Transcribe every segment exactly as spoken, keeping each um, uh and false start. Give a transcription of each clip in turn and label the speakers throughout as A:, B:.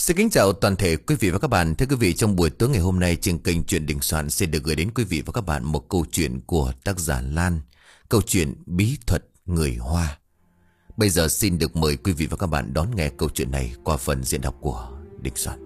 A: Xin kính chào toàn thể quý vị và các bạn. Thưa quý vị, trong buổi tối ngày hôm nay trên kênh Chuyện Đình Soạn sẽ được gửi đến quý vị và các bạn một câu chuyện của tác giả Lan. Câu chuyện Bí Thuật Người Hoa. Bây giờ xin được mời quý vị và các bạn đón nghe câu chuyện này qua phần diễn đọc của Đình Soạn.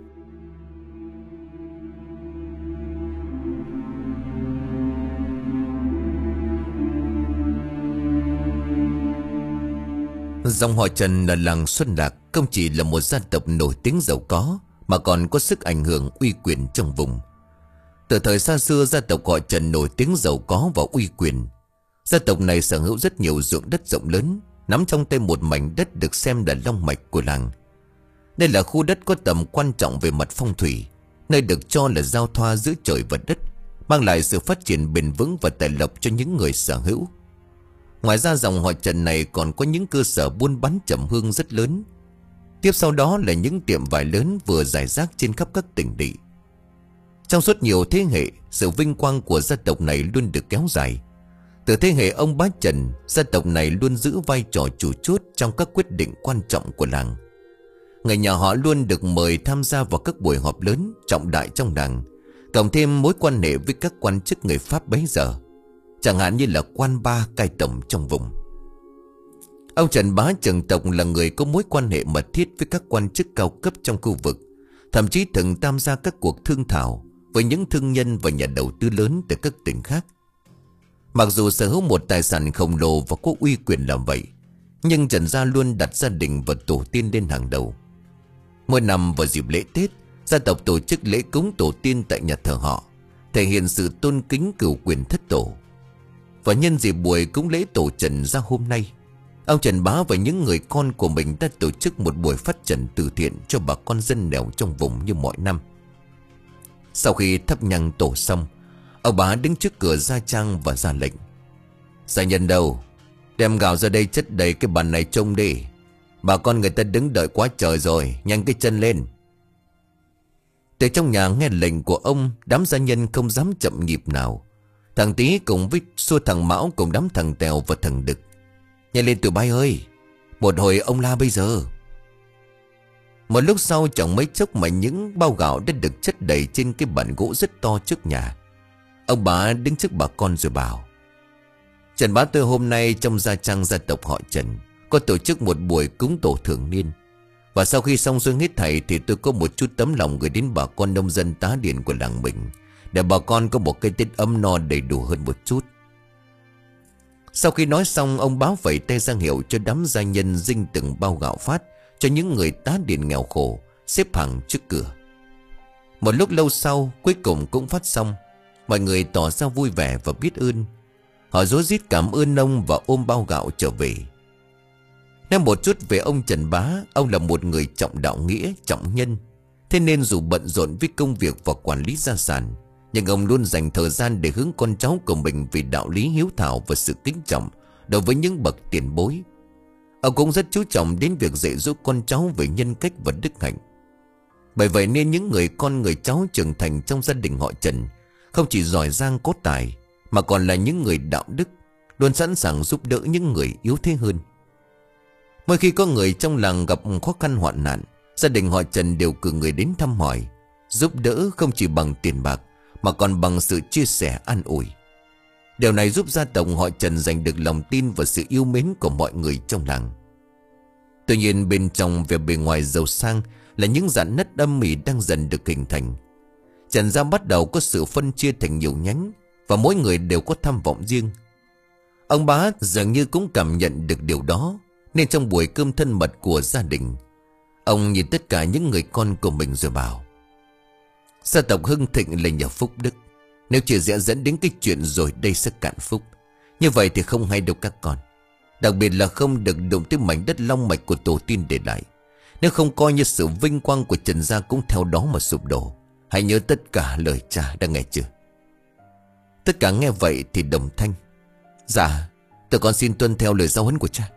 A: Dòng họ Trần ở làng Xuân Lạc không chỉ là một gia tộc nổi tiếng giàu có, mà còn có sức ảnh hưởng uy quyền trong vùng. Từ thời xa xưa, gia tộc họ Trần nổi tiếng giàu có và uy quyền. Gia tộc này sở hữu rất nhiều ruộng đất rộng lớn, nắm trong tay một mảnh đất được xem là long mạch của làng. Đây là khu đất có tầm quan trọng về mặt phong thủy, nơi được cho là giao thoa giữa trời và đất, mang lại sự phát triển bền vững và tài lộc cho những người sở hữu. Ngoài ra, dòng họ Trần này còn có những cơ sở buôn bán trầm hương rất lớn. Tiếp sau đó là những tiệm vải lớn vừa rải rác trên khắp các tỉnh lỵ. Trong suốt nhiều thế hệ, sự vinh quang của gia tộc này luôn được kéo dài. Từ thế hệ ông bá Trần, gia tộc này luôn giữ vai trò chủ chốt trong các quyết định quan trọng của làng. Người nhà họ luôn được mời tham gia vào các buổi họp lớn, trọng đại trong làng, cộng thêm mối quan hệ với các quan chức người Pháp bấy giờ, chẳng hạn như là quan ba cai tổng trong vùng. Ông Trần Bá Trường Tộc là người có mối quan hệ mật thiết với các quan chức cao cấp trong khu vực, thậm chí từng tham gia các cuộc thương thảo với những thương nhân và nhà đầu tư lớn từ các tỉnh khác. Mặc dù sở hữu một tài sản khổng lồ và có uy quyền làm vậy, nhưng Trần gia luôn đặt gia đình và tổ tiên lên hàng đầu. Mỗi năm vào dịp lễ Tết, gia tộc tổ chức lễ cúng tổ tiên tại nhà thờ họ, thể hiện sự tôn kính cửu quyền thất tổ. Và nhân dịp buổi cúng lễ tổ Trần gia hôm nay, ông Trần Bá và những người con của mình đã tổ chức một buổi phát trần từ thiện cho bà con dân nghèo trong vùng như mọi năm. Sau khi thắp nhang tổ xong, ông Bá đứng trước cửa gia trang và ra lệnh: "Gia nhân đâu? Đem gạo ra đây chất đầy cái bàn này trông đi. Bà con người ta đứng đợi quá trời rồi, nhanh cái chân lên." Từ trong nhà nghe lệnh của ông, đám gia nhân không dám chậm nhịp nào. Thằng Tý cùng với xua thằng Mão cùng đám thằng Tèo và thằng Đực: "Nhanh lên tụi bay ơi, một hồi ông la bây giờ." Một lúc sau, chẳng mấy chốc mà những bao gạo đã được chất đầy trên cái bàn gỗ rất to trước nhà. Ông Bá đứng trước bà con rồi bảo: "Trần Bá tôi hôm nay trong gia trang gia tộc họ Trần có tổ chức một buổi cúng tổ thường niên. Và sau khi xong xuôi hết thảy thì tôi có một chút tấm lòng gửi đến bà con nông dân tá điền của làng mình, để bà con có một cái Tết ấm no đầy đủ hơn một chút." Sau khi nói xong, ông Bá vẫy tay ra hiệu cho đám gia nhân dinh từng bao gạo phát cho những người tá điền nghèo khổ xếp hàng trước cửa. Một lúc lâu sau, cuối cùng cũng phát xong. Mọi người tỏ ra vui vẻ và biết ơn. Họ rối rít cảm ơn ông và ôm bao gạo trở về. Nói một chút về ông Trần Bá, ông là một người trọng đạo nghĩa, trọng nhân. Thế nên dù bận rộn với công việc và quản lý gia sản, nhưng ông luôn dành thời gian để hướng con cháu của mình về đạo lý hiếu thảo và sự kính trọng đối với những bậc tiền bối. Ông cũng rất chú trọng đến việc dạy dỗ con cháu về nhân cách và đức hạnh. Bởi vậy nên những người con người cháu trưởng thành trong gia đình họ Trần không chỉ giỏi giang có tài, mà còn là những người đạo đức, luôn sẵn sàng giúp đỡ những người yếu thế hơn. Mỗi khi có người trong làng gặp khó khăn hoạn nạn, gia đình họ Trần đều cử người đến thăm hỏi, giúp đỡ không chỉ bằng tiền bạc, mà còn bằng sự chia sẻ an ủi. Điều này giúp gia tộc họ Trần giành được lòng tin và sự yêu mến của mọi người trong làng. Tuy nhiên, bên trong vẻ bề ngoài giàu sang là những dạn nứt âm mỉ đang dần được hình thành. Trần gia bắt đầu có sự phân chia thành nhiều nhánh, và mỗi người đều có tham vọng riêng. Ông Bá dường như cũng cảm nhận được điều đó, nên trong buổi cơm thân mật của gia đình, ông nhìn tất cả những người con của mình rồi bảo: "Gia tộc hưng thịnh là nhờ phúc đức. Nếu chỉ sẽ dẫn đến cái chuyện rồi đây sẽ cạn phúc, như vậy thì không hay đâu các con. Đặc biệt là không được đụng tới mảnh đất long mạch của tổ tiên để lại. Nếu không, coi như sự vinh quang của Trần gia cũng theo đó mà sụp đổ. Hãy nhớ tất cả lời cha đã nghe chưa?" Tất cả nghe vậy thì đồng thanh: "Dạ, tụi con xin tuân theo lời giáo huấn của cha."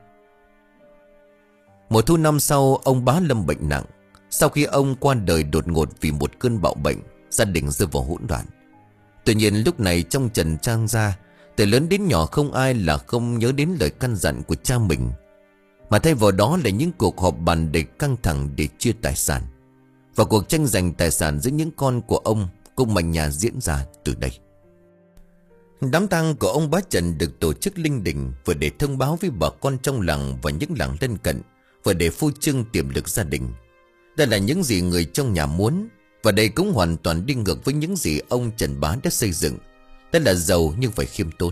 A: Một thu năm sau, ông Bá lâm bệnh nặng. Sau khi ông qua đời đột ngột vì một cơn bạo bệnh, gia đình rơi vào hỗn loạn. Tuy nhiên lúc này trong Trần Trang gia, từ lớn đến nhỏ không ai là không nhớ đến lời căn dặn của cha mình, mà thay vào đó là những cuộc họp bàn để căng thẳng để chia tài sản. Và cuộc tranh giành tài sản giữa những con của ông cũng manh nha diễn ra từ đây. Đám tang của ông bá Trần được tổ chức linh đình, vừa để thông báo với bà con trong làng và những làng lân cận, vừa để phô trương tiềm lực gia đình. Đây là những gì người trong nhà muốn, và đây cũng hoàn toàn đi ngược với những gì ông Trần Bá đã xây dựng. Đây là giàu nhưng phải khiêm tốn.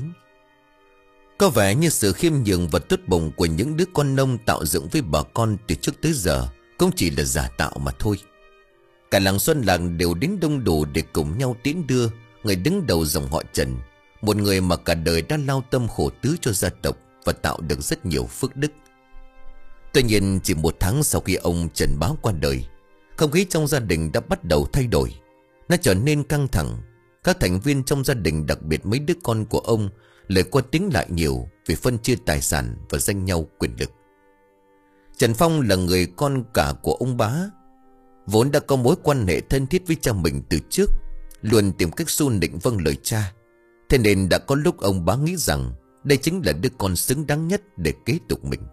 A: Có vẻ như sự khiêm nhường và tốt bụng của những đứa con nông tạo dựng với bà con từ trước tới giờ cũng chỉ là giả tạo mà thôi. Cả làng Xuân Làng đều đến đông đủ để cùng nhau tiễn đưa người đứng đầu dòng họ Trần, một người mà cả đời đã lao tâm khổ tứ cho gia tộc và tạo được rất nhiều phước đức. Tuy nhiên chỉ một tháng sau khi ông Trần Bá qua đời, không khí trong gia đình đã bắt đầu thay đổi. Nó trở nên căng thẳng. Các thành viên trong gia đình, đặc biệt mấy đứa con của ông, lời qua tiếng lại nhiều vì phân chia tài sản và tranh nhau quyền lực. Trần Phong là người con cả của ông Bá, vốn đã có mối quan hệ thân thiết với cha mình từ trước, luôn tìm cách xu nịnh vâng lời cha. Thế nên đã có lúc ông Bá nghĩ rằng đây chính là đứa con xứng đáng nhất để kế tục mình.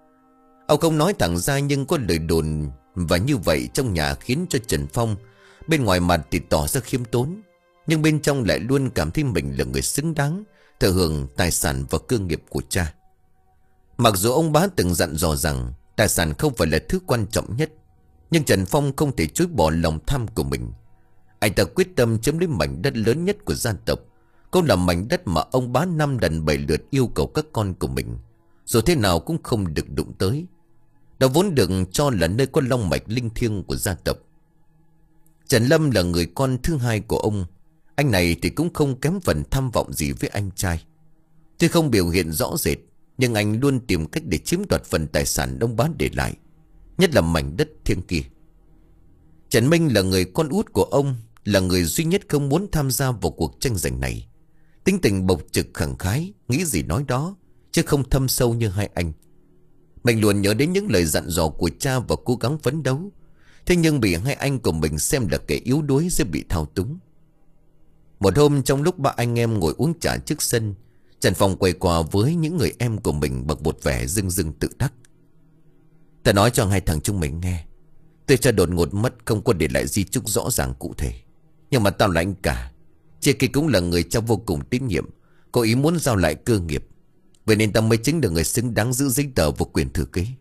A: Ông không nói thẳng ra nhưng có lời đồn và như vậy trong nhà khiến cho Trần Phong bên ngoài mặt thì tỏ ra khiêm tốn, nhưng bên trong lại luôn cảm thấy mình là người xứng đáng thừa hưởng tài sản và cơ nghiệp của cha. Mặc dù ông Bá từng dặn dò rằng tài sản không phải là thứ quan trọng nhất, nhưng Trần Phong không thể chối bỏ lòng tham của mình. Anh ta quyết tâm chiếm lấy mảnh đất lớn nhất của gia tộc, cũng là mảnh đất mà ông Bá năm lần bảy lượt yêu cầu các con của mình dù thế nào cũng không được đụng tới. Đó vốn được cho là nơi có long mạch linh thiêng của gia tộc. Trần Lâm là người con thứ hai của ông. Anh này thì cũng không kém phần tham vọng gì với anh trai. Tuy không biểu hiện rõ rệt, nhưng anh luôn tìm cách để chiếm đoạt phần tài sản ông Bá để lại, nhất là mảnh đất thiêng kia. Trần Minh là người con út của ông, là người duy nhất không muốn tham gia vào cuộc tranh giành này. Tính tình bộc trực khẳng khái, nghĩ gì nói đó, chứ không thâm sâu như hai anh. Mình luôn nhớ đến những lời dặn dò của cha và cố gắng phấn đấu. Thế nhưng bị hai anh của mình xem là kẻ yếu đuối sẽ bị thao túng. Một hôm trong lúc ba anh em ngồi uống trà trước sân, Trần Phong quay qua với những người em của mình bằng một vẻ dưng dưng tự đắc. Ta nói cho hai thằng chúng mình nghe, tôi cha đột ngột mất, không có để lại di chúc rõ ràng cụ thể. Nhưng mà tao là anh cả, chị kia cũng là người cha vô cùng tín nhiệm, có ý muốn giao lại cơ nghiệp. Vậy nên tao mới chính được người xứng đáng giữ giấy tờ và quyền thừa kế.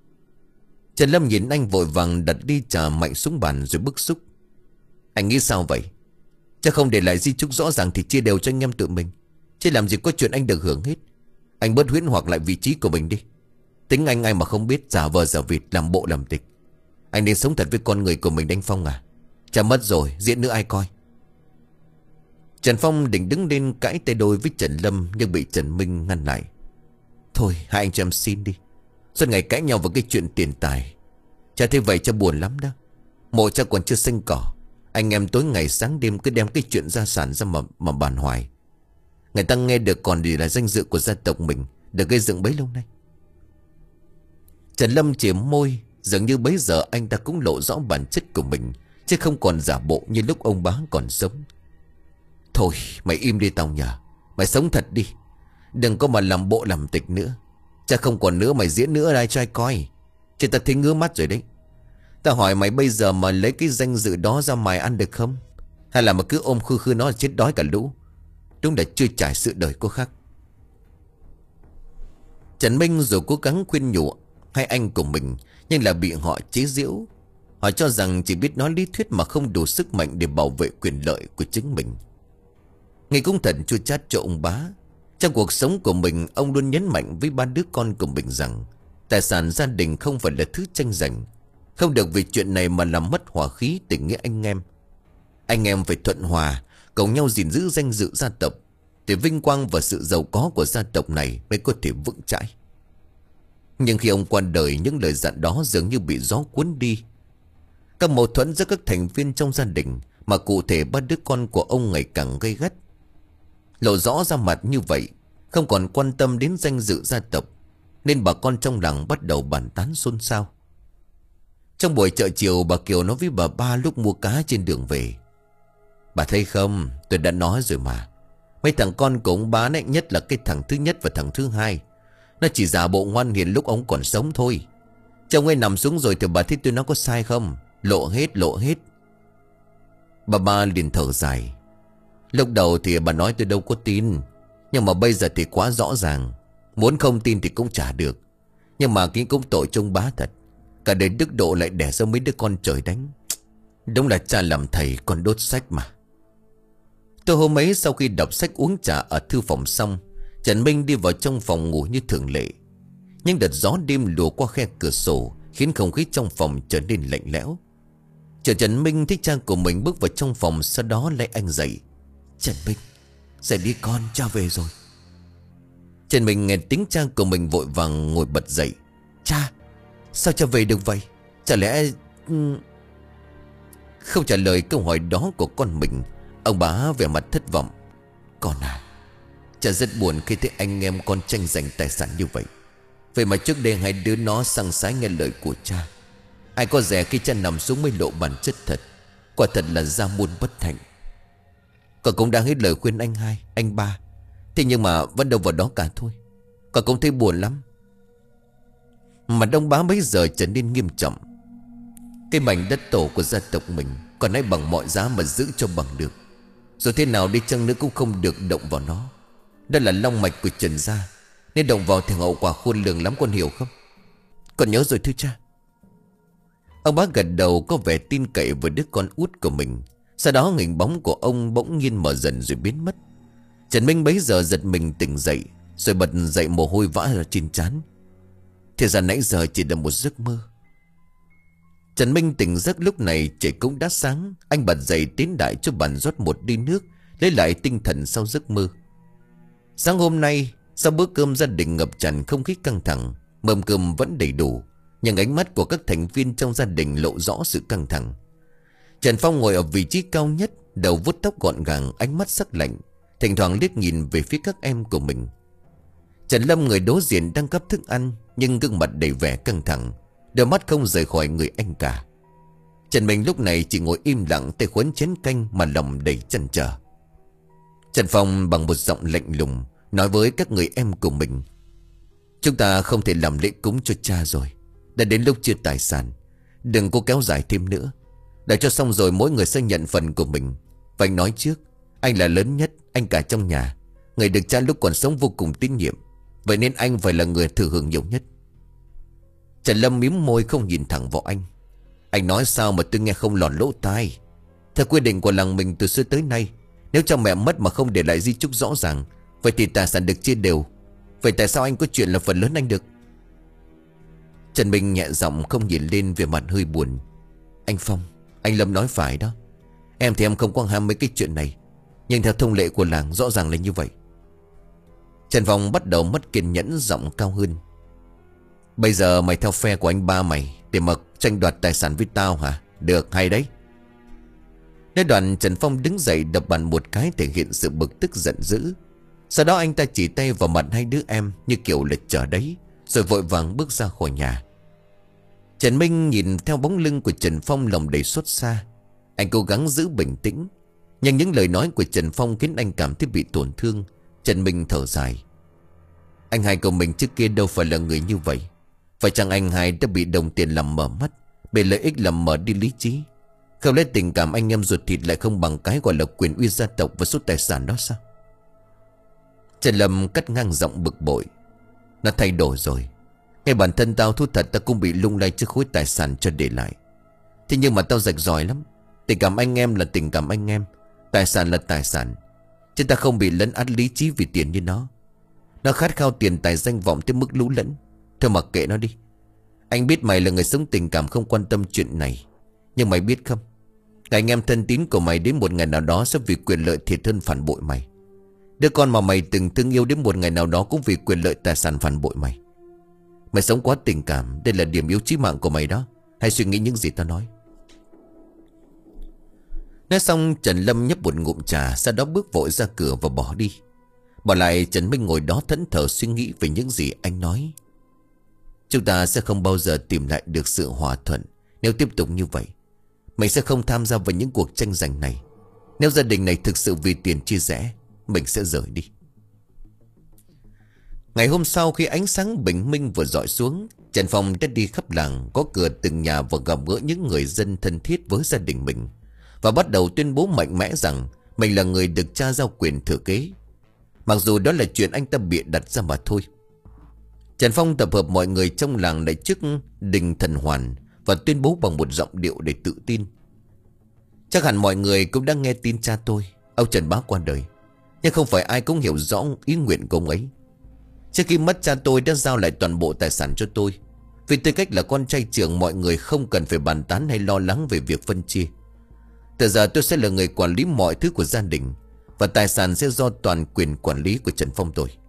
A: Trần Lâm nhìn anh vội vàng đặt ly trà mạnh xuống bàn rồi bức xúc. Anh nghĩ sao vậy? Cha không để lại di chúc rõ ràng thì chia đều cho anh em tự mình, chứ làm gì có chuyện anh được hưởng hết. Anh bớt huyễn hoặc lại vị trí của mình đi. Tính anh ai mà không biết giả vờ giả vịt, làm bộ làm tịch. Anh nên sống thật với con người của mình, Đánh Phong à. Cha mất rồi, diễn nữa ai coi. Trần Phong định đứng lên cãi tay đôi với Trần Lâm, nhưng bị Trần Minh ngăn lại. Thôi hai anh cho em xin đi. Suốt ngày cãi nhau vào cái chuyện tiền tài, cha thấy vậy cha buồn lắm đó. Mộ cha còn chưa xanh cỏ, anh em tối ngày sáng đêm cứ đem cái chuyện gia sản ra mà, mà bàn hoài. Người ta nghe được còn gì là danh dự của gia tộc mình được gây dựng bấy lâu nay. Trần Lâm chỉ môi, dường như bấy giờ anh ta cũng lộ rõ bản chất của mình, chứ không còn giả bộ như lúc ông Bá còn sống. Thôi mày im đi tao nhờ. Mày sống thật đi, đừng có mà làm bộ làm tịch nữa. Cha không còn nữa, mày diễn nữa ai cho ai coi. Chứ ta thấy ngứa mắt rồi đấy. Ta hỏi mày bây giờ mà lấy cái danh dự đó ra mày ăn được không? Hay là mà cứ ôm khư khư nó là chết đói cả lũ? Đúng là chưa trải sự đời có khác. Trần Minh rồi cố gắng khuyên nhủ hai anh của mình, nhưng là bị họ chế giễu. Họ cho rằng chỉ biết nói lý thuyết mà không đủ sức mạnh để bảo vệ quyền lợi của chính mình. Nghe cũng thật chua chát cho ông Bá. Trong cuộc sống của mình, ông luôn nhấn mạnh với ba đứa con của mình rằng tài sản gia đình không phải là thứ tranh giành. Không được vì chuyện này mà làm mất hòa khí tình nghĩa anh em. Anh em phải thuận hòa, cùng nhau gìn giữ danh dự gia tộc, để vinh quang và sự giàu có của gia tộc này mới có thể vững chãi. Nhưng khi ông qua đời, những lời dặn đó dường như bị gió cuốn đi. Các mâu thuẫn giữa các thành viên trong gia đình, mà cụ thể ba đứa con của ông ngày càng gay gắt, lộ rõ ra mặt như vậy, không còn quan tâm đến danh dự gia tộc, nên bà con trong làng bắt đầu bàn tán xôn xao. Trong buổi chợ chiều, bà Kiều nói với bà ba lúc mua cá trên đường về. Bà thấy không, tôi đã nói rồi mà. Mấy thằng con của ông Bá này, nhất là cái thằng thứ nhất và thằng thứ hai, nó chỉ giả bộ ngoan hiền lúc ông còn sống thôi. Chồng ấy nằm xuống rồi thì bà thấy tôi nói có sai không? Lộ hết lộ hết. Bà ba liền thở dài. Lúc đầu thì bà nói tôi đâu có tin, nhưng mà bây giờ thì quá rõ ràng. Muốn không tin thì cũng chả được. Nhưng mà cái cũng tội trông bá thật. Cả đời đức độ lại đẻ ra mấy đứa con trời đánh. Đúng là cha làm thầy còn đốt sách mà. Tôi hôm ấy sau khi đọc sách uống trà ở thư phòng xong, Trần Minh đi vào trong phòng ngủ như thường lệ. Nhưng đợt gió đêm lùa qua khe cửa sổ khiến không khí trong phòng trở nên lạnh lẽo. Chờ Trần Minh thấy cha của mình bước vào trong phòng, sau đó lấy anh dậy. Trần Minh, dậy đi con, cha về rồi. Trần Minh nghe tiếng cha của mình vội vàng ngồi bật dậy. Cha, sao cha về được vậy? Chả lẽ... Không trả lời câu hỏi đó của con mình, ông bá vẻ mặt thất vọng. Con à, cha rất buồn khi thấy anh em con tranh giành tài sản như vậy. Vậy mà trước đây hai đứa nó sằng sái nghe lời của cha. Ai có dè khi cha nằm xuống mới lộ bản chất thật. Quả thật là gia môn bất hạnh. Con cũng đang hết lời khuyên anh hai, anh ba. Thế nhưng mà vẫn đâu vào đó cả thôi. Con cũng thấy buồn lắm. Mặt ông bá bấy giờ trở nên nghiêm trọng. Cái mảnh đất tổ của gia tộc mình còn hãy bằng mọi giá mà giữ cho bằng được. Rồi thế nào đi chăng nữa cũng không được động vào nó. Đó là long mạch của Trần gia, nên động vào thì hậu quả khôn lường lắm, con hiểu không? Con nhớ rồi thưa cha. Ông bá gật đầu có vẻ tin cậy với đứa con út của mình. Sau đó hình bóng của ông bỗng nhiên mở dần rồi biến mất. Trần Minh bấy giờ giật mình tỉnh dậy, rồi bật dậy mồ hôi vã ra trên trán. Thì ra nãy giờ chỉ là một giấc mơ. Trần Minh tỉnh giấc lúc này trời cũng đã sáng. Anh bật dậy tiến đại cho bàn rót một ly nước, lấy lại tinh thần sau giấc mơ. Sáng hôm nay, sau bữa cơm gia đình ngập tràn không khí căng thẳng, mâm cơm vẫn đầy đủ, nhưng ánh mắt của các thành viên trong gia đình lộ rõ sự căng thẳng. Trần Phong ngồi ở vị trí cao nhất, đầu vuốt tóc gọn gàng, ánh mắt sắc lạnh, thỉnh thoảng liếc nhìn về phía các em của mình. Trần Lâm người đối diện đang gắp thức ăn, nhưng gương mặt đầy vẻ căng thẳng, đôi mắt không rời khỏi người anh cả. Trần Minh lúc này chỉ ngồi im lặng, tay khuấn chén canh mà lòng đầy chần chờ. Trần Phong bằng một giọng lạnh lùng nói với các người em của mình. Chúng ta không thể làm lễ cúng cho cha rồi. Đã đến lúc chia tài sản. Đừng có kéo dài thêm nữa. Đợi cho xong rồi mỗi người sẽ nhận phần của mình. Và anh nói trước, anh là lớn nhất, anh cả trong nhà. Người được cha lúc còn sống vô cùng tín nhiệm. Vậy nên anh phải là người thừa hưởng nhiều nhất. Trần Lâm mím môi không nhìn thẳng vào anh. Anh nói sao mà tôi nghe không lọt lỗ tai. Theo quy định của làng mình từ xưa tới nay, nếu cha mẹ mất mà không để lại di chúc rõ ràng, vậy thì tài sản được chia đều. Vậy tại sao anh có chuyện là phần lớn anh được? Trần Minh nhẹ giọng không nhìn lên, về mặt hơi buồn. Anh Phong, anh Lâm nói phải đó. Em thì em không quan ham mấy cái chuyện này, nhưng theo thông lệ của làng rõ ràng là như vậy. Trần Phong bắt đầu mất kiên nhẫn, giọng cao hơn. Bây giờ mày theo phe của anh ba mày để mà tranh đoạt tài sản với tao hả? Được, hay đấy. Nói đoạn Trần Phong đứng dậy đập bàn một cái thể hiện sự bực tức giận dữ. Sau đó anh ta chỉ tay vào mặt hai đứa em như kiểu là chờ đấy, rồi vội vàng bước ra khỏi nhà. Trần Minh nhìn theo bóng lưng của Trần Phong lòng đầy xót xa. Anh cố gắng giữ bình tĩnh, nhưng những lời nói của Trần Phong khiến anh cảm thấy bị tổn thương. Trần Minh thở dài. Anh hai của mình trước kia đâu phải là người như vậy. Phải chăng anh hai đã bị đồng tiền làm mở mắt, bị lợi ích làm mở đi lý trí? Không lẽ tình cảm anh em ruột thịt lại không bằng cái gọi là quyền uy gia tộc và số tài sản đó sao? Trần Lâm cắt ngang giọng bực bội. Nó thay đổi rồi. Ngay bản thân tao thú thật ta cũng bị lung lay trước khối tài sản cho để lại. Thế nhưng mà tao rạch ròi lắm. Tình cảm anh em là tình cảm anh em, tài sản là tài sản. Chứ ta không bị lấn át lý trí vì tiền như nó. Nó khát khao tiền tài danh vọng tới mức lũ lẫn. Thôi mặc kệ nó đi. Anh biết mày là người sống tình cảm không quan tâm chuyện này. Nhưng mày biết không, anh em thân tín của mày đến một ngày nào đó sẽ vì quyền lợi thiệt hơn phản bội mày. Đứa con mà mày từng thương yêu đến một ngày nào đó cũng vì quyền lợi tài sản phản bội mày. Mày sống quá tình cảm, đây là điểm yếu chí mạng của mày đó. Hãy suy nghĩ những gì tao nói. Nói xong Trần Lâm nhấp một ngụm trà, sau đó bước vội ra cửa và bỏ đi. Bỏ lại Trần Minh ngồi đó thẫn thờ suy nghĩ về những gì anh nói. Chúng ta sẽ không bao giờ tìm lại được sự hòa thuận nếu tiếp tục như vậy. Mình sẽ không tham gia vào những cuộc tranh giành này. Nếu gia đình này thực sự vì tiền chia rẽ, mình sẽ rời đi. Ngày hôm sau khi ánh sáng bình minh vừa dọi xuống, Trần Phong đã đi khắp làng, có cửa từng nhà và gặp gỡ những người dân thân thiết với gia đình mình, và bắt đầu tuyên bố mạnh mẽ rằng mình là người được cha giao quyền thừa kế. Mặc dù đó là chuyện anh ta bịa đặt ra mà thôi. Trần Phong tập hợp mọi người trong làng lại trước đình thần hoàn và tuyên bố bằng một giọng điệu để tự tin. Chắc hẳn mọi người cũng đã nghe tin cha tôi, ông Trần Bá, qua đời, nhưng không phải ai cũng hiểu rõ ý nguyện của ông ấy. Trước khi mất, cha tôi đã giao lại toàn bộ tài sản cho tôi. Vì tư cách là con trai trưởng, mọi người không cần phải bàn tán hay lo lắng về việc phân chia. Từ giờ tôi sẽ là người quản lý mọi thứ của gia đình, và tài sản sẽ do toàn quyền quản lý của Trần Phong tôi.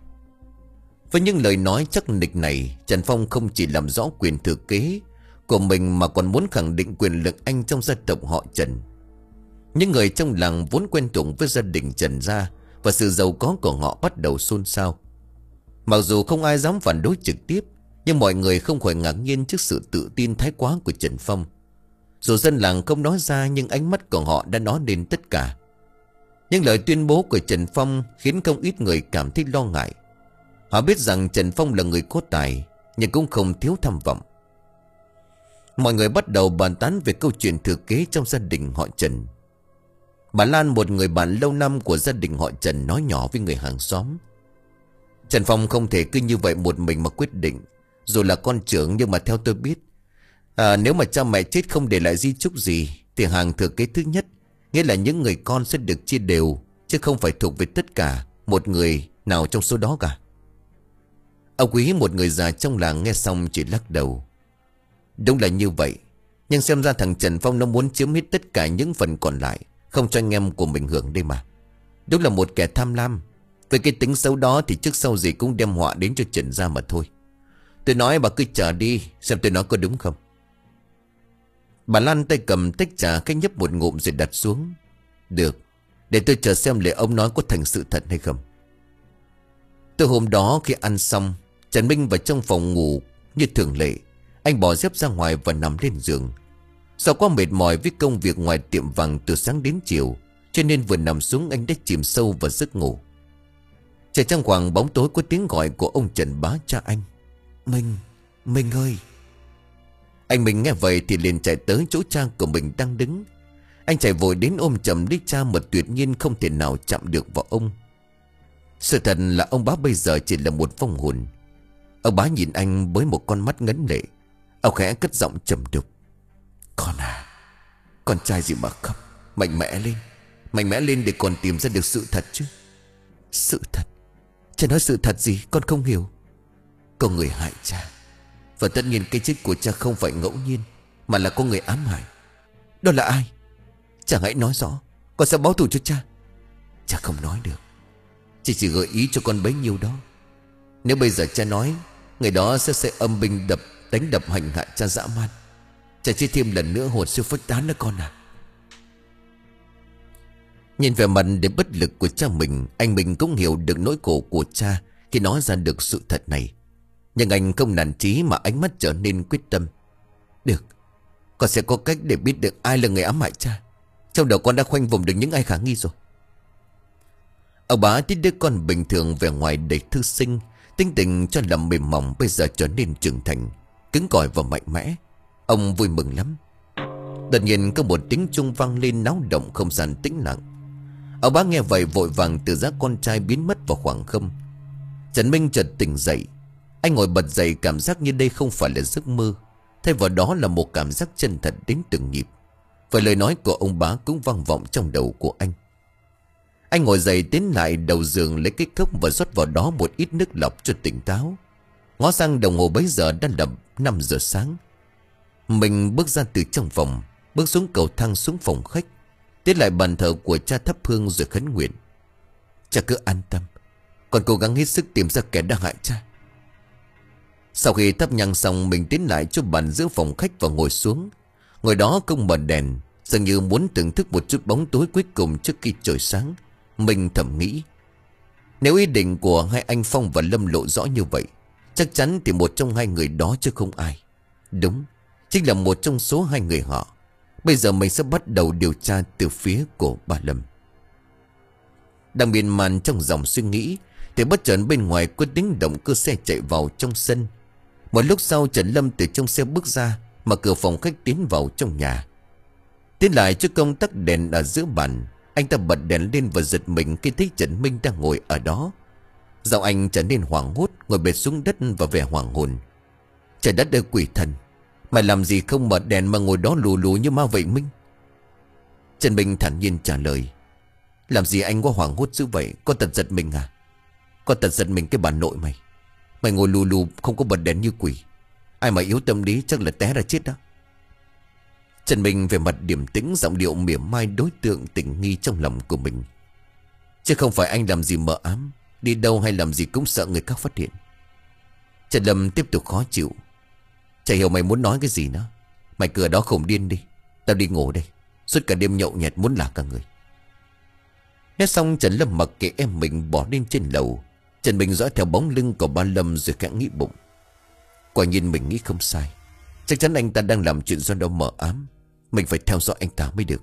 A: Với những lời nói chắc nịch này, Trần Phong không chỉ làm rõ quyền thừa kế của mình mà còn muốn khẳng định quyền lực anh trong gia tộc họ Trần. Những người trong làng vốn quen thuộc với gia đình Trần gia và sự giàu có của họ bắt đầu xôn xao. Mặc dù không ai dám phản đối trực tiếp, nhưng mọi người không khỏi ngạc nhiên trước sự tự tin thái quá của Trần Phong. Dù dân làng không nói ra, nhưng ánh mắt của họ đã nói đến tất cả. Những lời tuyên bố của Trần Phong khiến không ít người cảm thấy lo ngại. Họ biết rằng Trần Phong là người có tài, nhưng cũng không thiếu tham vọng. Mọi người bắt đầu bàn tán về câu chuyện thừa kế trong gia đình họ Trần. Bà Lan, một người bạn lâu năm của gia đình họ Trần, nói nhỏ với người hàng xóm: Trần Phong không thể cứ như vậy một mình mà quyết định. Dù là con trưởng, nhưng mà theo tôi biết, à, nếu mà cha mẹ chết không để lại di chúc gì, thì hàng thừa kế thứ nhất, nghĩa là những người con, sẽ được chia đều, chứ không phải thuộc về tất cả một người nào trong số đó cả. Ông Quý, một người già trong làng, nghe xong chỉ lắc đầu. Đúng là như vậy, nhưng xem ra thằng Trần Phong nó muốn chiếm hết tất cả những phần còn lại, không cho anh em của mình hưởng đây mà. Đúng là một kẻ tham lam. Với cái tính xấu đó thì trước sau gì cũng đem họa đến cho Trần gia mà thôi. Tôi nói bà cứ chờ đi, xem tôi nói có đúng không. Bà Lan tay cầm tách trà, cách nhấp một ngụm rồi đặt xuống. Được, để tôi chờ xem liệu ông nói có thành sự thật hay không. Từ hôm đó khi ăn xong, Trần Minh vào trong phòng ngủ như thường lệ. Anh bỏ dép ra ngoài và nằm lên giường. Sau quá mệt mỏi với công việc ngoài tiệm vàng từ sáng đến chiều, cho nên vừa nằm xuống anh đã chìm sâu vào giấc ngủ. Trời trong khoảng bóng tối có tiếng gọi của ông Trần Bá, cha anh. Minh, Minh ơi. Anh Minh nghe vậy thì liền chạy tới chỗ cha của mình đang đứng. Anh chạy vội đến ôm chầm lấy cha mà tuyệt nhiên không thể nào chạm được vào ông. Sự thật là ông Bá bây giờ chỉ là một vong hồn. Ông Bá nhìn anh với một con mắt ngấn lệ. Ông khẽ cất giọng trầm đục: Con à, con trai gì mà khóc. Mạnh mẽ lên, mạnh mẽ lên để còn tìm ra được sự thật chứ. Sự thật? Cha nói sự thật gì con không hiểu. Có người hại cha, và tất nhiên cái chết của cha không phải ngẫu nhiên, mà là có người ám hại. Đó là ai? Cha hãy nói rõ, con sẽ báo thù cho cha. Cha không nói được, chỉ chỉ gợi ý cho con bấy nhiêu đó. Nếu bây giờ cha nói, người đó sẽ sẽ âm binh đập, đánh đập hành hạ cha dã man. Cha chết thêm lần nữa hồn siêu phách tán đó con à. Nhìn vẻ mặt để bất lực của cha mình, anh mình cũng hiểu được nỗi khổ của cha khi nói ra được sự thật này. Nhưng anh không nản chí mà ánh mắt trở nên quyết tâm. Được, con sẽ có cách để biết được ai là người ám hại cha. Trong đầu con đã khoanh vùng được những ai khả nghi rồi. Ông Bá thấy đứa con bình thường vẻ ngoài đầy thư sinh, tính tình cho làm mềm mỏng bây giờ trở nên trưởng thành, cứng cỏi và mạnh mẽ. Ông vui mừng lắm. Đột nhiên có một tiếng chuông vang lên náo động không gian tĩnh lặng. Ông Bá nghe vậy vội vàng từ giác con trai biến mất vào khoảng không. Trần Minh chợt tỉnh dậy. Anh ngồi bật dậy, cảm giác như đây không phải là giấc mơ, thay vào đó là một cảm giác chân thật đến từng nhịp. Và lời nói của ông Bá cũng vang vọng trong đầu của anh. Anh ngồi dậy tiến lại đầu giường, lấy cái cốc và rót vào đó một ít nước lọc cho tỉnh táo. Ngó sang đồng hồ bấy giờ đã là năm giờ sáng. Mình bước ra từ trong phòng, bước xuống cầu thang xuống phòng khách, tiến lại bàn thờ của cha thắp hương rồi khấn nguyện. Cha cứ an tâm, con cố gắng hết sức tìm ra kẻ đã hại cha. Sau khi thắp nhang xong, mình tiến lại chỗ bàn giữa phòng khách và ngồi xuống. Ngồi đó không bật đèn, dường như muốn thưởng thức một chút bóng tối cuối cùng trước khi trời sáng. Mình thầm nghĩ, nếu ý định của hai anh Phong và Lâm lộ rõ như vậy, chắc chắn thì một trong hai người đó chứ không ai. Đúng, chính là một trong số hai người họ. Bây giờ mình sẽ bắt đầu điều tra từ phía của bà Lâm. Đang miên man trong dòng suy nghĩ Thì bất chợt bên ngoài có tiếng động cơ xe chạy vào trong sân. Một lúc sau Trần Lâm từ trong xe bước ra, mở cửa phòng khách tiến vào trong nhà. Tiến lại cho công tắc đèn ở giữa bàn. Anh ta bật đèn lên và giật mình khi thấy Trần Minh đang ngồi ở đó. Giọng anh trở nên hoảng hốt, ngồi bệt xuống đất và vẻ hoảng hồn. Trời đất ơi quỷ thần, mày làm gì không mở đèn mà ngồi đó lù lù như ma vậy Minh? Trần Minh thản nhiên trả lời. Làm gì anh quá hoảng hốt dữ vậy? Có tật giật mình à? Có tật giật mình cái bà nội mày. Mày ngồi lù lù không có bật đèn như quỷ. Ai mà yếu tâm lý chắc là té ra chết đó. Trần Minh về mặt điềm tĩnh, giọng điệu mỉa mai đối tượng tình nghi trong lòng của mình. Chứ không phải anh làm gì mờ ám, đi đâu hay làm gì cũng sợ người khác phát hiện. Trần Lâm tiếp tục khó chịu. Chả hiểu mày muốn nói cái gì nữa. Mày cửa đó khủng điên đi. Tao đi ngủ đây. Suốt cả đêm nhậu nhẹt muốn lạc cả người. Nói xong Trần Lâm mặc kệ em mình bỏ lên trên lầu. Trần Minh dõi theo bóng lưng của ba Lâm rồi khẽ nghĩ bụng. Quả nhiên mình nghĩ không sai. Chắc chắn anh ta đang làm chuyện do đâu mờ ám. Mình phải theo dõi anh ta mới được.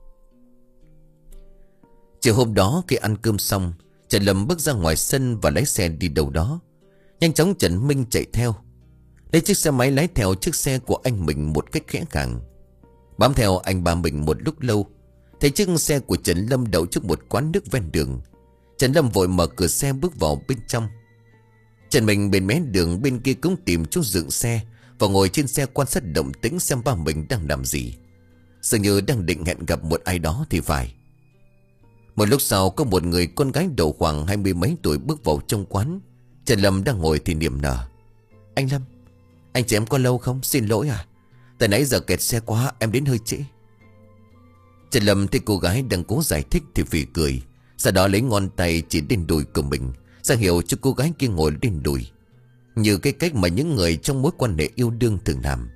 A: Chiều hôm đó khi ăn cơm xong, Trần Lâm bước ra ngoài sân và lái xe đi đâu đó. Nhanh chóng Trần Minh chạy theo, lấy chiếc xe máy lái theo chiếc xe của anh mình một cách khẽ khàng. Bám theo anh ba mình một lúc lâu, thấy chiếc xe của Trần Lâm đậu trước một quán nước ven đường. Trần Lâm vội mở cửa xe bước vào bên trong. Trần Minh bên mé đường bên kia cũng tìm chỗ dựng xe và ngồi trên xe quan sát động tĩnh xem ba mình đang làm gì. Dường như đang định hẹn gặp một ai đó thì phải. Một lúc sau có một người con gái đầu khoảng hai mươi mấy tuổi bước vào trong quán. Trần Lâm đang ngồi thì niềm nở. Anh Lâm, anh chị em có lâu không? Xin lỗi à, tại nãy giờ kẹt xe quá em đến hơi trễ. Trần Lâm thấy cô gái đang cố giải thích thì phì cười. Sau đó lấy ngón tay chỉ lên đùi của mình, ra hiệu cho cô gái kia ngồi lên đùi, như cái cách mà những người trong mối quan hệ yêu đương thường làm.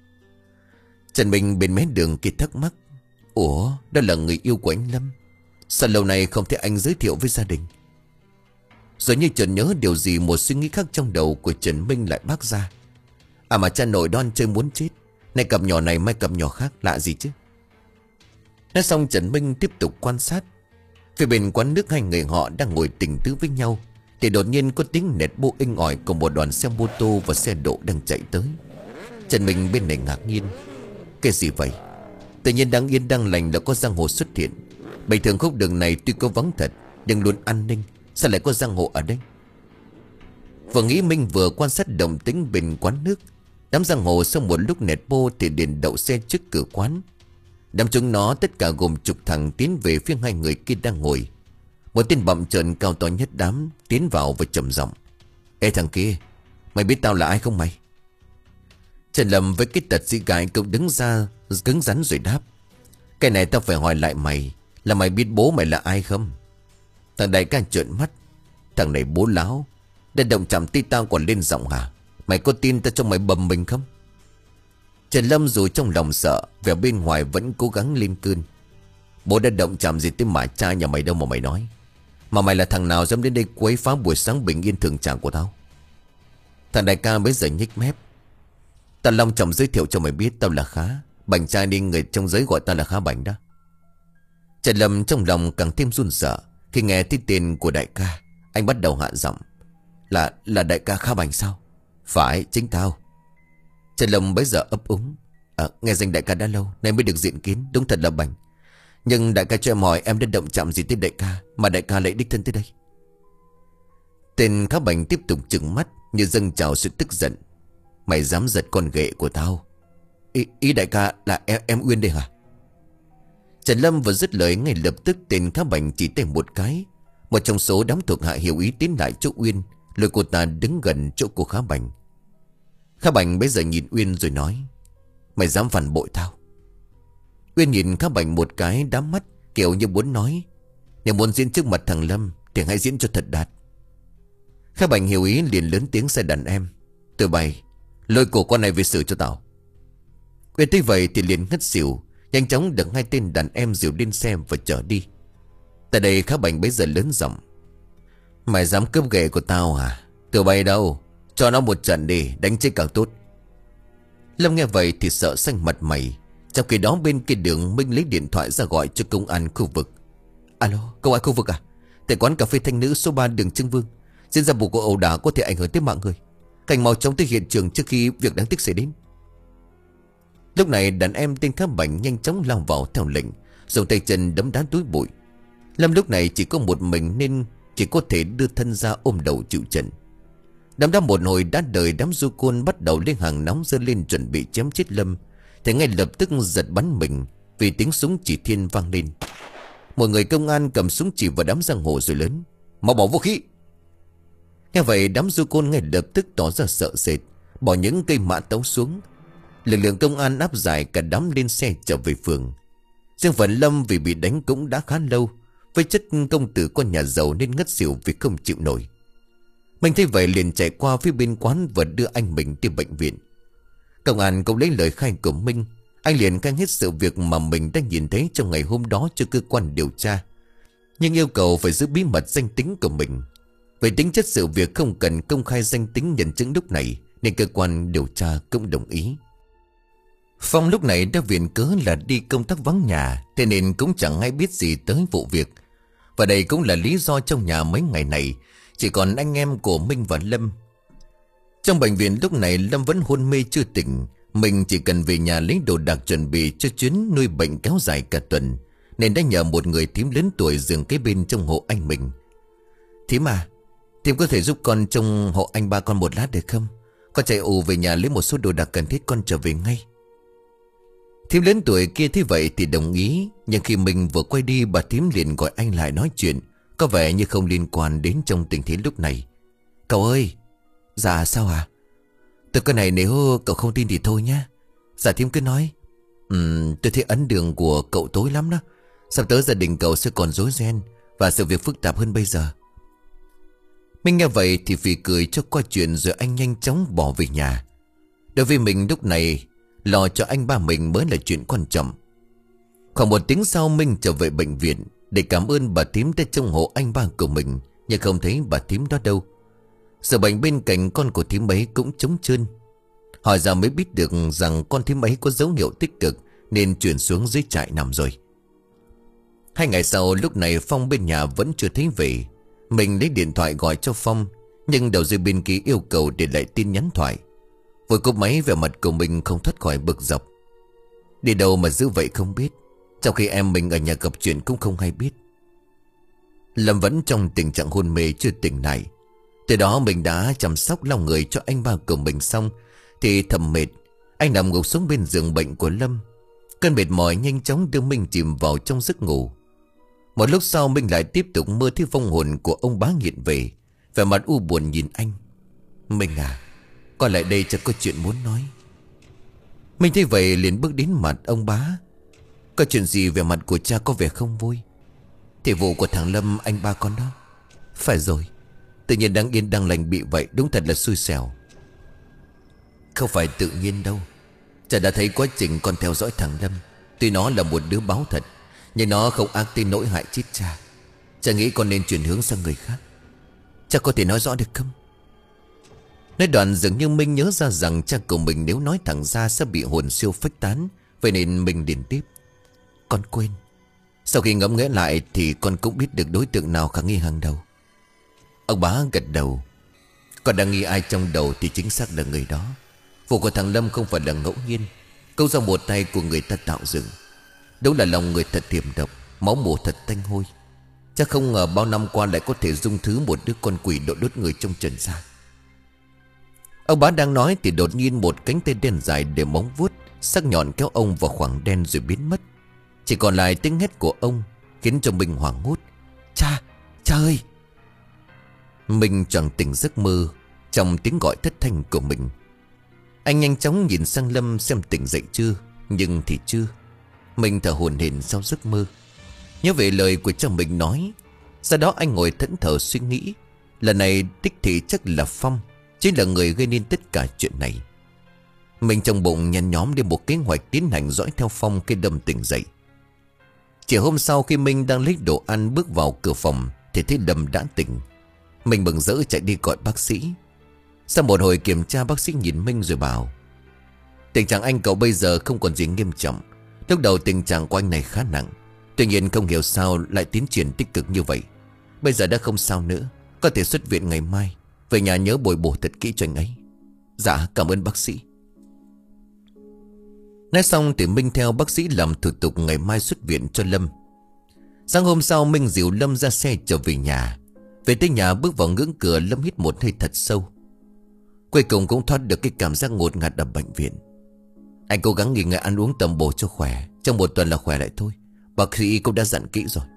A: Trần Minh bên mé đường kia thắc mắc. Ủa, đó là người yêu của anh Lâm? Sao lâu nay không thấy anh giới thiệu với gia đình? Rồi như chợt nhớ điều gì, một suy nghĩ khác trong đầu của Trần Minh lại bác ra. À mà cha nội đoan chơi muốn chết. Nay cặp nhỏ này mai cặp nhỏ khác, lạ gì chứ? Nói xong Trần Minh tiếp tục quan sát. Phía bên quán nước hai người họ đang ngồi tình tứ với nhau thì đột nhiên có tiếng nẹt bô inh ỏi của một đoàn xe mô tô và xe độ đang chạy tới. Trần Minh bên này ngạc nhiên. Cái gì vậy? Tự nhiên đang yên đang lành là có giang hồ xuất hiện. Bình thường khúc đường này tuy có vắng thật nhưng luôn an ninh, sao lại có giang hồ ở đây? Vừa nghĩ Minh vừa quan sát động tĩnh bên quán nước. Đám giang hồ sau một lúc nẹt bô thì liền đậu xe trước cửa quán. Đám chúng nó tất cả gồm chục thằng tiến về phía hai người kia đang ngồi. Một tên bậm trợn cao to nhất đám tiến vào và trầm giọng. Ê thằng kia, mày biết tao là ai không mày? Trần Lâm với cái tật dị gái cũng đứng ra cứng rắn rồi đáp. Cái này tao phải hỏi lại mày, là mày biết bố mày là ai không? Thằng đại ca trợn mắt. Thằng này bố láo, để động chạm tí tao còn lên giọng hả? Mày có tin tao cho mày bầm mình không? Trần Lâm dù trong lòng sợ, vẻ bên ngoài vẫn cố gắng lên cơn. Bố đã động chạm gì tới mà cha nhà mày đâu mà mày nói? Mà mày là thằng nào dám đến đây quấy phá buổi sáng bình yên thường trạng của tao? Thằng đại ca bây giờ nhếch mép. Tao long trọng giới thiệu cho mày biết tao là Khá, Bành trai đi, người trong giới gọi tao là Khá Bành đó. Trần Lâm trong lòng càng thêm run sợ khi nghe thấy tên của đại ca. Anh bắt đầu hạ giọng. Là là đại ca Khá Bành sao? Phải, chính tao. Trần Lâm bấy giờ ấp úng. À, nghe danh đại ca đã lâu nay mới được diện kiến, đúng thật là Bành. Nhưng đại ca cho em hỏi, em đã động chạm gì tới đại ca mà đại ca lại đích thân tới đây? Tên Khá Bành tiếp tục trừng mắt như dâng trào sự tức giận. Mày dám giật con ghệ của tao? Ý, ý đại ca là em, em Uyên đây hả? Trần Lâm vừa dứt lời, ngay lập tức tên Khá Bành chỉ tay một cái. Một trong số đám thuộc hạ hiểu ý tiến lại chỗ Uyên, lôi cô ta đứng gần chỗ của Khá Bành. Khá Bành bây giờ nhìn Uyên rồi nói. Mày dám phản bội tao? Uyên nhìn Khá Bành một cái đám mắt kiểu như muốn nói. Nếu muốn diễn trước mặt thằng Lâm thì hãy diễn cho thật đạt. Khá Bành hiểu ý liền lớn tiếng sai đàn em. Tụi bay lôi cổ con này về xử cho tao. Uyên thấy vậy thì liền ngất xỉu, nhanh chóng được hai tên đàn em dìu lên xe và chở đi. Tại đây Khá Bành bây giờ lớn giọng. Mày dám cướp ghệ của tao hả? Tụi bay đâu? Cho nó một trận đi, đánh chết càng tốt. Lâm nghe vậy thì sợ xanh mặt mày. Trong khi đó bên kia đường Minh lấy điện thoại ra gọi cho công an khu vực. Alo, công an khu vực à? Tại quán cà phê Thanh Nữ số ba đường Trưng Vương Diễn ra vụ cuộc ẩu đả có thể ảnh hưởng tới mạng người. Cảnh mau chóng tới hiện trường trước khi việc đáng tiếc xảy đến. Lúc này đàn em tên Khá Bảnh nhanh chóng lao vào theo lệnh, dùng tay chân đấm đá túi bụi. Lâm lúc này chỉ có một mình nên chỉ có thể đưa thân ra ôm đầu chịu trận. Đám đá một hồi đã đời, đám du côn bắt đầu lên hàng nóng giơ lên chuẩn bị chém chết Lâm, thì ngay lập tức giật bắn mình vì tiếng súng chỉ thiên vang lên. Một người công an cầm súng chỉ vào đám giang hồ rồi lớn: mau bỏ vũ khí. Nghe vậy đám du côn ngay lập tức tỏ ra sợ sệt, bỏ những cây mã tấu xuống. Lực lượng công an áp giải cả đám lên xe trở về phường. Riêng phần Lâm vì bị đánh cũng đã khá lâu, với chất công tử con nhà giàu nên ngất xỉu vì không chịu nổi. Mình thấy vậy liền chạy qua phía bên quán và đưa anh mình đi bệnh viện. Công an cũng lấy lời khai của Minh. Anh liền khai hết sự việc mà mình đã nhìn thấy trong ngày hôm đó cho cơ quan điều tra, nhưng yêu cầu phải giữ bí mật danh tính của mình. Về tính chất sự việc không cần công khai danh tính nhân chứng lúc này, nên cơ quan điều tra cũng đồng ý. Phong lúc này đã viện cớ là đi công tác vắng nhà, thế nên cũng chẳng ai biết gì tới vụ việc. Và đây cũng là lý do trong nhà mấy ngày này chỉ còn anh em của Minh và Lâm. Trong bệnh viện lúc này Lâm vẫn hôn mê chưa tỉnh. Mình chỉ cần về nhà lấy đồ đạc chuẩn bị cho chuyến nuôi bệnh kéo dài cả tuần, nên đã nhờ một người thím lớn tuổi dừng kế bên trong hộ anh mình. Thím à, thím có thể giúp con trông hộ anh ba con một lát được không? Con chạy ù về nhà lấy một số đồ đạc cần thiết, con trở về ngay. Thím lớn tuổi kia thấy vậy thì đồng ý, nhưng khi mình vừa quay đi, bà thím liền gọi anh lại nói chuyện, có vẻ như không liên quan đến trong tình thế lúc này. Cậu ơi. Dạ sao à? Từ cái này nếu cậu không tin thì thôi nhá. Dạ thím cứ nói. Ừm, tôi thấy ấn đường của cậu tối lắm đó. Sắp tới gia đình cậu sẽ còn rối ren và sự việc phức tạp hơn bây giờ. Mình nghe vậy thì phì cười cho qua chuyện, rồi anh nhanh chóng bỏ về nhà. Đối với mình lúc này, lo cho anh ba mình mới là chuyện quan trọng. Khoảng một tiếng sau Minh trở về bệnh viện để cảm ơn bà thím đã trông hộ anh ba của mình, nhưng không thấy bà thím đó đâu. Giờ bệnh bên cạnh con của thím ấy cũng trống trơn. Hỏi ra mới biết được rằng con thím ấy có dấu hiệu tích cực nên chuyển xuống dưới trại nằm rồi. Hai ngày sau lúc này Phong bên nhà vẫn chưa thấy về. Mình lấy điện thoại gọi cho Phong, nhưng đầu dây bên kia yêu cầu để lại tin nhắn thoại. Vừa cúp máy vẻ mặt của mình không thoát khỏi bực dọc. Đi đâu mà giữ vậy không biết, trong khi em mình ở nhà gặp chuyện cũng không hay biết. Lâm vẫn trong tình trạng hôn mê chưa tỉnh lại. Từ đó mình đã chăm sóc lau người cho anh ba của mình xong thì thầm mệt, anh nằm gục xuống bên giường bệnh của Lâm. Cơn mệt mỏi nhanh chóng đưa mình chìm vào trong giấc ngủ. Một lúc sau mình lại tiếp tục mơ thấy vong hồn của ông bá nghiện về, vẻ mặt u buồn nhìn anh. Mình à, con lại đây cho có chuyện muốn nói. Mình thấy vậy liền bước đến mặt ông bá. Có chuyện gì? Vẻ mặt của cha có vẻ không vui. Thì vụ của thằng Lâm anh ba con đó. Phải rồi, tự nhiên đang yên đang lành bị vậy, đúng thật là xui xẻo. Không phải tự nhiên đâu. Cha đã thấy quá trình con theo dõi thằng Lâm. Tuy nó là một đứa báo thật, nhưng nó không ác tới nỗi hại chết cha. Cha nghĩ con nên chuyển hướng sang người khác. Cha có thể nói rõ được không? Nói đoạn dường như Minh nhớ ra rằng cha của mình nếu nói thẳng ra sẽ bị hồn siêu phách tán. Vậy nên mình liền tiếp. Con quên. Sau khi ngẫm nghĩ lại thì con cũng biết được đối tượng nào khả nghi hàng đầu. Ông bá gật đầu. Con đang nghi ai trong đầu thì chính xác là người đó. Vụ của thằng Lâm không phải là ngẫu nhiên, câu do một tay của người ta tạo dựng. Đúng là lòng người thật tiềm độc, máu mủ thật tanh hôi. Chắc không ngờ bao năm qua lại có thể dung thứ một đứa con quỷ độ đốt người trong trần gian. Ông bá đang nói thì đột nhiên một cánh tay đen dài để móng vuốt sắc nhọn kéo ông vào khoảng đen rồi biến mất. Chỉ còn lại tiếng hét của ông khiến cho mình hoảng hốt. Cha, cha ơi! Mình chẳng tỉnh giấc mơ trong tiếng gọi thất thanh của mình. Anh nhanh chóng nhìn sang Lâm xem tỉnh dậy chưa, nhưng thì chưa. Mình thở hổn hển sau giấc mơ, nhớ về lời của cha mình nói. Sau đó anh ngồi thẫn thờ suy nghĩ. Lần này đích thị chắc là Phong chính là người gây nên tất cả chuyện này. Mình trong bụng nhăn nhóm đến một kế hoạch tiến hành dõi theo Phong khi Lâm tỉnh dậy. Chỉ hôm sau khi Minh đang lấy đồ ăn bước vào cửa phòng thì thấy Lâm đã tỉnh. Mình mừng rỡ chạy đi gọi bác sĩ. Sau một hồi kiểm tra, bác sĩ nhìn Minh rồi bảo: tình trạng anh cậu bây giờ không còn gì nghiêm trọng. Lúc đầu tình trạng của anh này khá nặng, tuy nhiên không hiểu sao lại tiến triển tích cực như vậy. Bây giờ đã không sao nữa, có thể xuất viện ngày mai. Về nhà nhớ bồi bổ thật kỹ cho anh ấy. Dạ cảm ơn bác sĩ. Nói xong thì Minh theo bác sĩ làm thủ tục ngày mai xuất viện cho Lâm. Sáng hôm sau Minh dìu Lâm ra xe trở về nhà. Về tới nhà bước vào ngưỡng cửa, Lâm hít một hơi thật sâu. Cuối cùng cũng thoát được cái cảm giác ngột ngạt ở bệnh viện. Anh cố gắng nghỉ ngơi ăn uống tầm bổ cho khỏe. Trong một tuần là khỏe lại thôi. Bác sĩ cũng đã dặn kỹ rồi.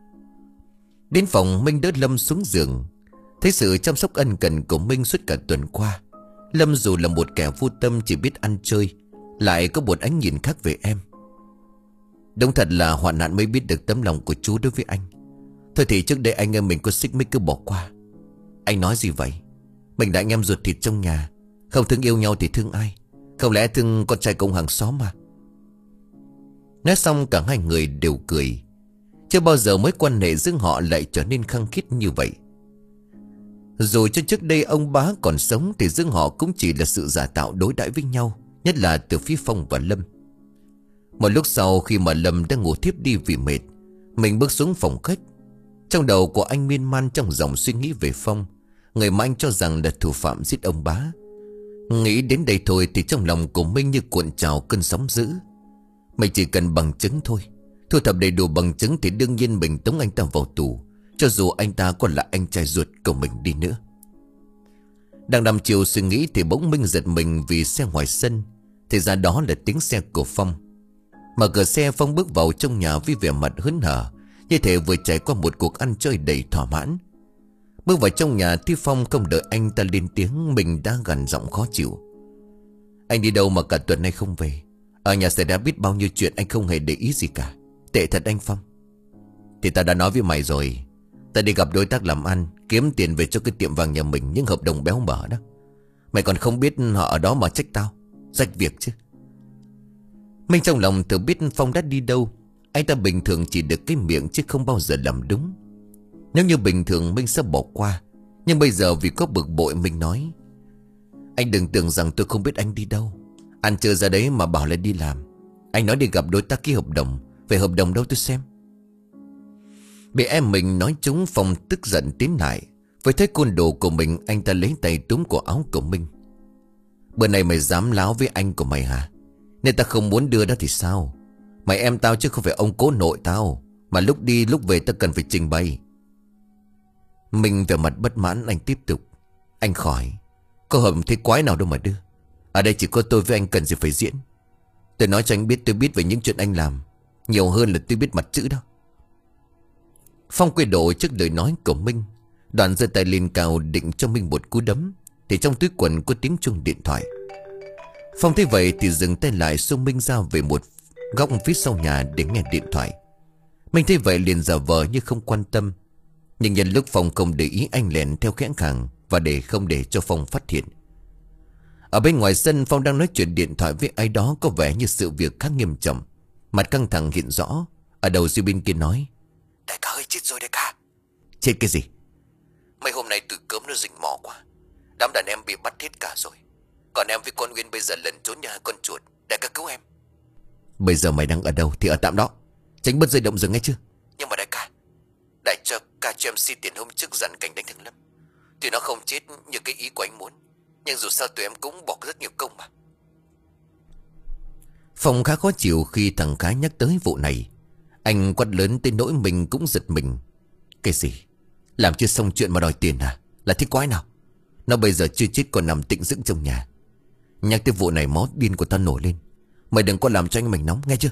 A: Đến phòng, Minh đỡ Lâm xuống giường. Thấy sự chăm sóc ân cần của Minh suốt cả tuần qua, Lâm dù là một kẻ vô tâm chỉ biết ăn chơi, lại có một ánh nhìn khác về em. Đúng thật là hoạn nạn mới biết được tấm lòng của chú đối với anh. Thôi thì trước đây anh em mình có xích mích cứ bỏ qua. Anh nói gì vậy? Mình là anh em ruột thịt trong nhà. Không thương yêu nhau thì thương ai? Không lẽ thương con trai công hàng xóm mà? Nói xong cả hai người đều cười. Chưa bao giờ mối quan hệ giữa họ lại trở nên khăng khít như vậy. Dù cho trước đây ông bá còn sống thì giữa họ cũng chỉ là sự giả tạo đối đãi với nhau, nhất là từ phía Phong và Lâm. Một lúc sau khi mà Lâm đang ngủ thiếp đi vì mệt, mình bước xuống phòng khách. Trong đầu của anh miên man trong dòng suy nghĩ về Phong, người mà anh cho rằng là thủ phạm giết ông bá. Nghĩ đến đây thôi thì trong lòng của Minh như cuộn trào cơn sóng dữ. Mình chỉ cần bằng chứng thôi. Thu thập đầy đủ bằng chứng thì đương nhiên mình tống anh ta vào tù, cho dù anh ta còn là anh trai ruột của mình đi nữa. Đang đăm chiều suy nghĩ thì bỗng Minh giật mình vì xe ngoài sân. Thì ra đó là tiếng xe của Phong. Mở cửa xe, Phong bước vào trong nhà với vẻ mặt hớn hở, như thể vừa trải qua một cuộc ăn chơi đầy thỏa mãn. Bước vào trong nhà thì Phong không đợi anh ta lên tiếng, mình đã gằn giọng khó chịu. Anh đi đâu mà cả tuần nay không về? Ở nhà xảy ra biết bao nhiêu chuyện anh không hề để ý gì cả. Tệ thật anh Phong. Thì ta đã nói với mày rồi, ta đi gặp đối tác làm ăn, kiếm tiền về cho cái tiệm vàng nhà mình, những hợp đồng béo bở đó. Mày còn không biết họ ở đó mà trách tao. Rách việc chứ. Minh trong lòng tự biết Phong đã đi đâu. Anh ta bình thường chỉ được cái miệng chứ không bao giờ làm đúng. Nếu như bình thường Minh sẽ bỏ qua, nhưng bây giờ vì có bực bội Minh nói: Anh đừng tưởng rằng tôi không biết anh đi đâu. Ăn chơi ra đấy mà bảo là đi làm. Anh nói đi gặp đối tác ký hợp đồng. Về hợp đồng đâu tôi xem. Bị em mình nói trúng, Phong tức giận tiến lại. Với thấy côn đồ của mình, anh ta lấy tay túm cổ áo của Minh. Bữa này mày dám láo với anh của mày hả? Nên ta không muốn đưa đó thì sao? Mày em tao chứ không phải ông cố nội tao. Mà lúc đi lúc về ta cần phải trình bày. Minh về mặt bất mãn, anh tiếp tục: Anh khỏi. Có hợp thế quái nào đâu mà đưa. Ở đây chỉ có tôi với anh, cần gì phải diễn. Tôi nói cho anh biết tôi biết về những chuyện anh làm, nhiều hơn là tôi biết mặt chữ đó. Phong quay độ trước lời nói của Minh, đoạn giơ tay lên cao định cho Minh một cú đấm, thì trong túi quần có tiếng chuông điện thoại. Phong thấy vậy thì dừng tay lại, xông Minh ra về một góc phía sau nhà để nghe điện thoại. Minh thấy vậy liền giả vờ như không quan tâm. Nhưng nhân lúc Phong không để ý, anh lèn theo khẽ khàng, và để không để cho Phong phát hiện. Ở bên ngoài sân, Phong đang nói chuyện điện thoại với ai đó, có vẻ như sự việc khá nghiêm trọng. Mặt căng thẳng hiện rõ. Ở đầu dư bên kia nói: Đại ca ơi, chết rồi đại ca. Chết cái gì? Mấy hôm nay tụi cớm nó rình mò quá. Đám đàn em bị bắt hết cả rồi. Còn em với con Nguyên bây giờ lẩn trốn nhà con chuột. Đại ca cứu em. Bây giờ mày đang ở đâu thì ở tạm đó, tránh bớt dây động rừng nghe chưa? Nhưng mà đại ca, đại cho ca cho em xin tiền hôm trước dặn cảnh đánh thằng Lâm. Thì nó không chết như cái ý của anh muốn, nhưng dù sao tụi em cũng bỏ rất nhiều công mà. Phong khá khó chịu khi thằng Khá nhắc tới vụ này. Anh quát lớn tới nỗi mình cũng giật mình. Cái gì? Làm chưa xong chuyện mà đòi tiền à? Là thế quái nào? Nó bây giờ chưa chết còn nằm tĩnh dưỡng trong nhà. Nhắc tới vụ này máu điên của tao nổi lên. Mày đừng có làm cho anh mình nóng nghe chưa?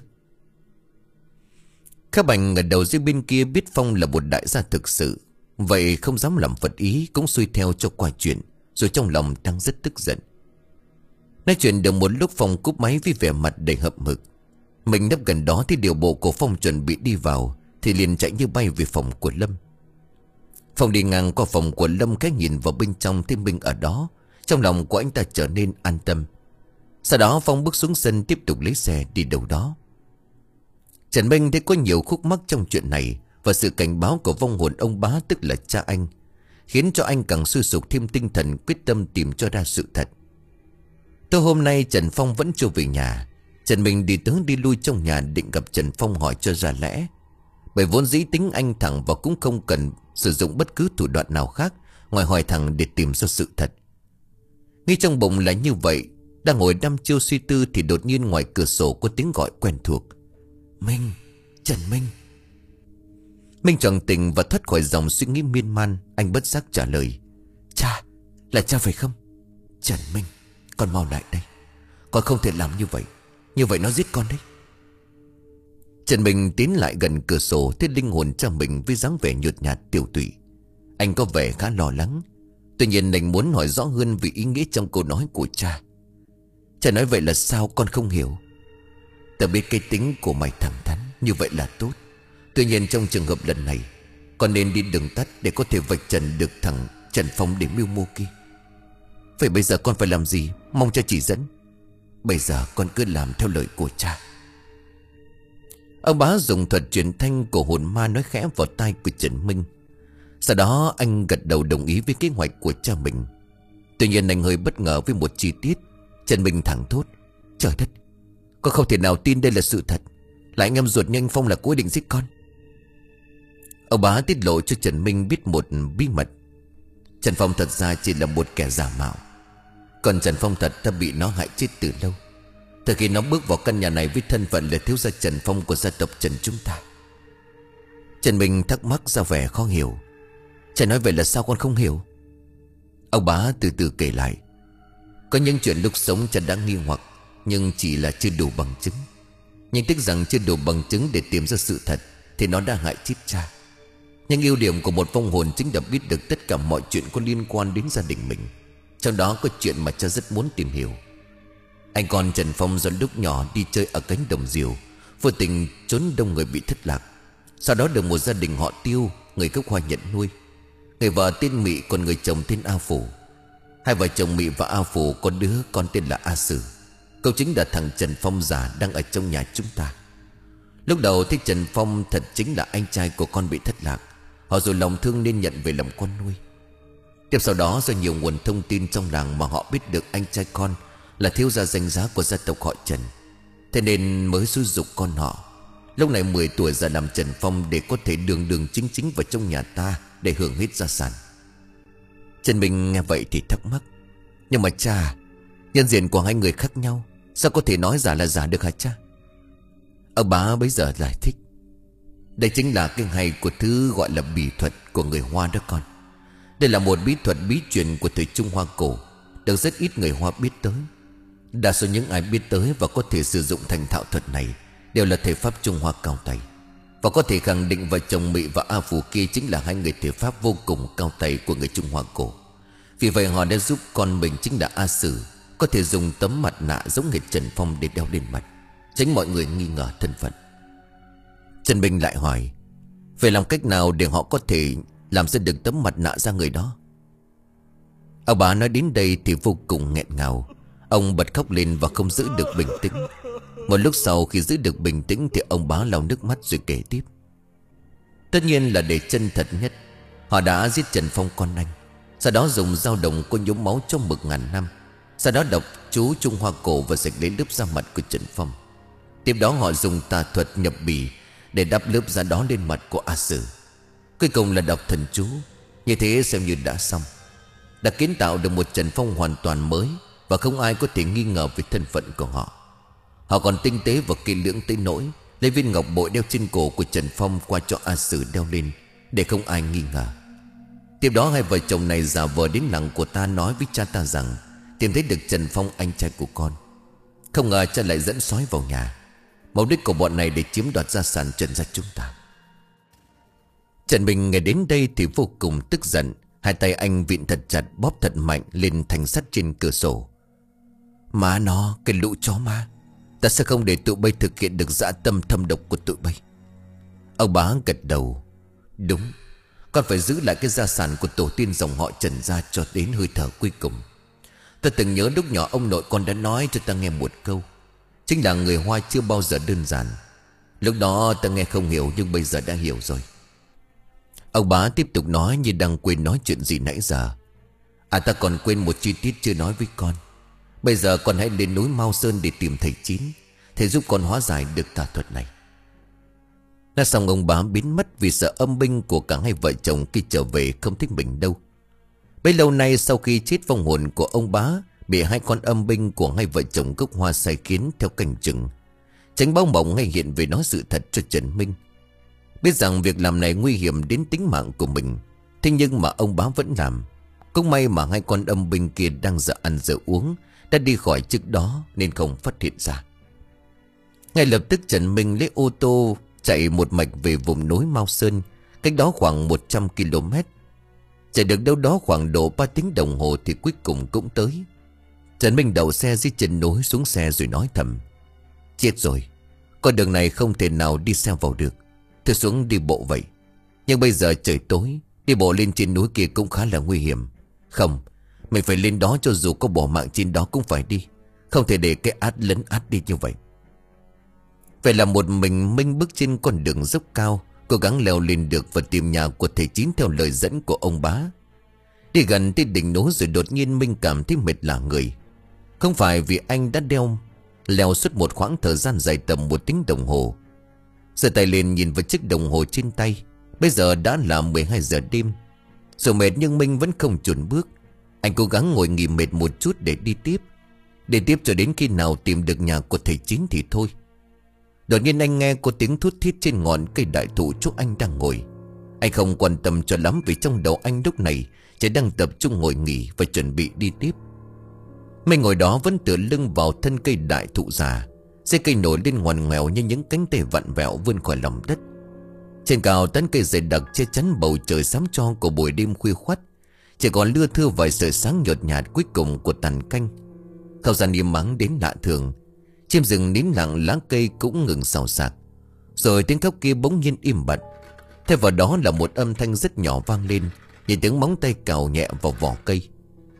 A: Khá Bành ở đầu dưới bên kia biết Phong là một đại gia thực sự, vậy không dám làm phật ý, cũng xuôi theo cho qua chuyện, rồi trong lòng đang rất tức giận. Nói chuyện được một lúc, Phong cúp máy với vẻ mặt đầy hậm hực. Mình nấp gần đó thì điều bộ của Phong chuẩn bị đi vào, thì liền chạy như bay về phòng của Lâm. Phong đi ngang qua phòng của Lâm, cái nhìn vào bên trong thấy mình ở đó, trong lòng của anh ta trở nên an tâm. Sau đó Phong bước xuống sân tiếp tục lấy xe đi đâu đó. Trần Minh thấy có nhiều khúc mắc trong chuyện này, và sự cảnh báo của vong hồn ông bá, tức là cha anh, khiến cho anh càng sôi sục thêm tinh thần quyết tâm tìm cho ra sự thật. Tối hôm nay Trần Phong vẫn chưa về nhà. Trần Minh đi tới đi lui trong nhà định gặp Trần Phong hỏi cho ra lẽ. Bởi vốn dĩ tính anh thẳng và cũng không cần sử dụng bất cứ thủ đoạn nào khác ngoài hỏi thẳng để tìm ra sự thật. Ngay trong bụng là như vậy, đang ngồi đăm chiêu suy tư thì đột nhiên ngoài cửa sổ có tiếng gọi quen thuộc. Minh, Trần Minh. Minh choàng tỉnh và thoát khỏi dòng suy nghĩ miên man. Anh bất giác trả lời. Cha, là cha phải không? Trần Minh, con mau lại đây. Con không thể làm như vậy. Như vậy nó giết con đấy. Trần Minh tiến lại gần cửa sổ, thấy linh hồn cha mình với dáng vẻ nhợt nhạt tiêu tụy. Anh có vẻ khá lo lắng. Tuy nhiên anh muốn hỏi rõ hơn vì ý nghĩa trong câu nói của cha. Cha nói vậy là sao con không hiểu. Ta biết cái tính của mày thẳng thắn, như vậy là tốt. Tuy nhiên trong trường hợp lần này, con nên đi đường tắt để có thể vạch trần được thằng Trần Phong để mưu mô kia. Vậy bây giờ con phải làm gì? Mong cha chỉ dẫn. Bây giờ con cứ làm theo lời của cha. Ông bá dùng thuật truyền thanh của hồn ma nói khẽ vào tai của Trần Minh. Sau đó anh gật đầu đồng ý với kế hoạch của cha mình. Tuy nhiên anh hơi bất ngờ với một chi tiết. Trần Minh thẳng thốt. Trời đất, con không thể nào tin đây là sự thật. Lại anh em ruột như anh Phong là cố định giết con. Ông bá tiết lộ cho Trần Minh biết một bí mật. Trần Phong thật ra chỉ là một kẻ giả mạo. Còn Trần Phong thật đã bị nó hại chết từ lâu. Từ khi nó bước vào căn nhà này với thân phận là thiếu gia Trần Phong của gia tộc Trần chúng ta. Trần Minh thắc mắc ra vẻ khó hiểu. Cha nói vậy là sao con không hiểu? Ông bá từ từ kể lại. Có những chuyện lúc sống cha đã nghi hoặc, nhưng chỉ là chưa đủ bằng chứng. Nhưng tiếc rằng chưa đủ bằng chứng để tìm ra sự thật thì nó đã hại chết cha. Nhưng ưu điểm của một vong hồn chính là biết được tất cả mọi chuyện có liên quan đến gia đình mình. Trong đó có chuyện mà cha rất muốn tìm hiểu. Anh con Trần Phong do lúc nhỏ đi chơi ở cánh đồng diều, vô tình trốn đông người bị thất lạc. Sau đó được một gia đình họ Tiêu, người gốc Hoa nhận nuôi. Người vợ tên Mị, còn người chồng tên A Phủ. Hai vợ chồng Mị và A Phủ có đứa con tên là A Sử. Cậu chính là thằng Trần Phong già đang ở trong nhà chúng ta. Lúc đầu thấy Trần Phong thật chính là anh trai của con bị thất lạc. Họ rồi lòng thương nên nhận về làm con nuôi. Tiếp sau đó do nhiều nguồn thông tin trong làng mà họ biết được anh trai con là thiếu gia danh giá của gia tộc họ Trần. Thế nên mới xúi giục con họ lúc này mười tuổi ra làm Trần Phong để có thể đường đường chính chính vào trong nhà ta để hưởng hết gia sản. Trần Minh nghe vậy thì thắc mắc. Nhưng mà cha, nhân diện của hai người khác nhau, sao có thể nói giả là giả được hả cha? Ông bá bấy giờ giải thích. Đây chính là cái hay của thứ gọi là bí thuật của người Hoa đó con. Đây là một bí thuật bí truyền của thời Trung Hoa cổ, được rất ít người Hoa biết tới. Đa số những ai biết tới và có thể sử dụng thành thạo thuật này đều là thể pháp Trung Hoa cao tay. Và có thể khẳng định vợ chồng Mị và A Phù kia chính là hai người thể pháp vô cùng cao tay của người Trung Hoa cổ. Vì vậy họ đã giúp con mình chính là A Sử có thể dùng tấm mặt nạ giống hệt Trần Phong để đeo lên mặt, tránh mọi người nghi ngờ thân phận. Trần Minh lại hỏi. Vậy làm cách nào để họ có thể làm ra được tấm mặt nạ ra người đó? Ông bà nói đến đây thì vô cùng nghẹn ngào. Ông bật khóc lên và không giữ được bình tĩnh. Một lúc sau khi giữ được bình tĩnh thì ông bá lau nước mắt rồi kể tiếp. Tất nhiên là để chân thật nhất, họ đã giết Trần Phong con anh. Sau đó dùng dao đồng có nhốm máu trong mực ngàn năm. Sau đó đọc chú Trung Hoa cổ và rạch lấy lớp da mặt của Trần Phong. Tiếp đó họ dùng tà thuật nhập bì để đắp lớp da đó lên mặt của A Sử. Cuối cùng là đọc thần chú. Như thế xem như đã xong. Đã kiến tạo được một Trần Phong hoàn toàn mới, và không ai có thể nghi ngờ về thân phận của họ. Họ còn tinh tế và kỹ lưỡng tới nỗi lấy viên ngọc bội đeo trên cổ của Trần Phong qua cho A Sử đeo lên, để không ai nghi ngờ. Tiếp đó hai vợ chồng này giả vờ đến làng của ta nói với cha ta rằng tìm thấy được Trần Phong anh trai của con. Không ngờ cha lại dẫn sói vào nhà. Mục đích của bọn này để chiếm đoạt gia sản Trần gia chúng ta. Trần Bình nghe đến đây thì vô cùng tức giận. Hai tay anh vịn thật chặt, bóp thật mạnh lên thành sắt trên cửa sổ. Má nó, cái lũ chó ma, ta sẽ không để tụi bay thực hiện được dã tâm thâm độc của tụi bay. Ông bá gật đầu. Đúng, con phải giữ lại cái gia sản của tổ tiên dòng họ Trần gia cho đến hơi thở cuối cùng. Ta từng nhớ lúc nhỏ ông nội con đã nói cho ta nghe một câu, chính là người Hoa chưa bao giờ đơn giản. Lúc đó ta nghe không hiểu, nhưng bây giờ đã hiểu rồi. Ông bá tiếp tục nói như đang quên nói chuyện gì nãy giờ. À, ta còn quên một chi tiết chưa nói với con. Bây giờ con hãy lên núi Mao Sơn để tìm thầy Chín. Thầy giúp con hóa giải được tà thuật này. Nói xong ông bá biến mất vì sợ âm binh của cả hai vợ chồng khi trở về không thích mình đâu. Bấy lâu nay sau khi chết, vong hồn của ông bá bị hai con âm binh của hai vợ chồng gốc Hoa sai khiến theo canh chừng, tránh báo mộng ngay hiện về nói sự thật cho Trần Minh. Biết rằng việc làm này nguy hiểm đến tính mạng của mình, thế nhưng mà ông bá vẫn làm. Cũng may mà hai con âm binh kia đang giờ ăn giờ uống, đã đi khỏi trước đó nên không phát hiện ra. Ngay lập tức Trần Minh lấy ô tô chạy một mạch về vùng núi Mao Sơn, cách đó khoảng một trăm ki lô mét. Chạy được đâu đó khoảng độ ba tiếng đồng hồ thì cuối cùng cũng tới. Trần Minh đậu xe dưới chân núi xuống xe rồi nói thầm: chết rồi, con đường này không thể nào đi xe vào được, thôi xuống đi bộ vậy. Nhưng bây giờ trời tối, đi bộ lên trên núi kia cũng khá là nguy hiểm. Không, mình phải lên đó, cho dù có bỏ mạng trên đó cũng phải đi. Không thể để cái át lấn át đi như vậy. Vậy là một mình Minh bước trên con đường dốc cao, cố gắng leo lên được và tìm nhà của thầy Chín theo lời dẫn của ông bá. Đi gần tới đỉnh núi rồi đột nhiên Minh cảm thấy mệt lả người. Không phải vì anh đã đeo leo suốt một khoảng thời gian dài tầm một tiếng đồng hồ. Giơ tay lên nhìn vào chiếc đồng hồ trên tay, bây giờ đã là mười hai giờ đêm. Dù mệt nhưng Minh vẫn không chùn bước. Anh cố gắng ngồi nghỉ mệt một chút để đi tiếp. Đi tiếp cho đến khi nào tìm được nhà của thầy Chín thì thôi. Đột nhiên anh nghe có tiếng thút thít trên ngọn cây đại thụ chỗ anh đang ngồi. Anh không quan tâm cho lắm vì trong đầu anh lúc này chỉ đang tập trung ngồi nghỉ và chuẩn bị đi tiếp. Mình ngồi đó vẫn tựa lưng vào thân cây đại thụ già. Dây cây nổi lên ngoằn ngoèo như những cánh tay vặn vẹo vươn khỏi lòng đất. Trên cao tán cây dày đặc che chắn bầu trời xám cho của buổi đêm khuya khoắt. Chỉ còn lưa thưa vài sợi sáng nhợt nhạt cuối cùng của tàn canh. Không gian im ắng đến lạ thường. Chim rừng nín lặng, lá cây cũng ngừng xào xạc. Rồi tiếng khóc kia bỗng nhiên im bặt. Thay vào đó là một âm thanh rất nhỏ vang lên, như tiếng móng tay cào nhẹ vào vỏ cây.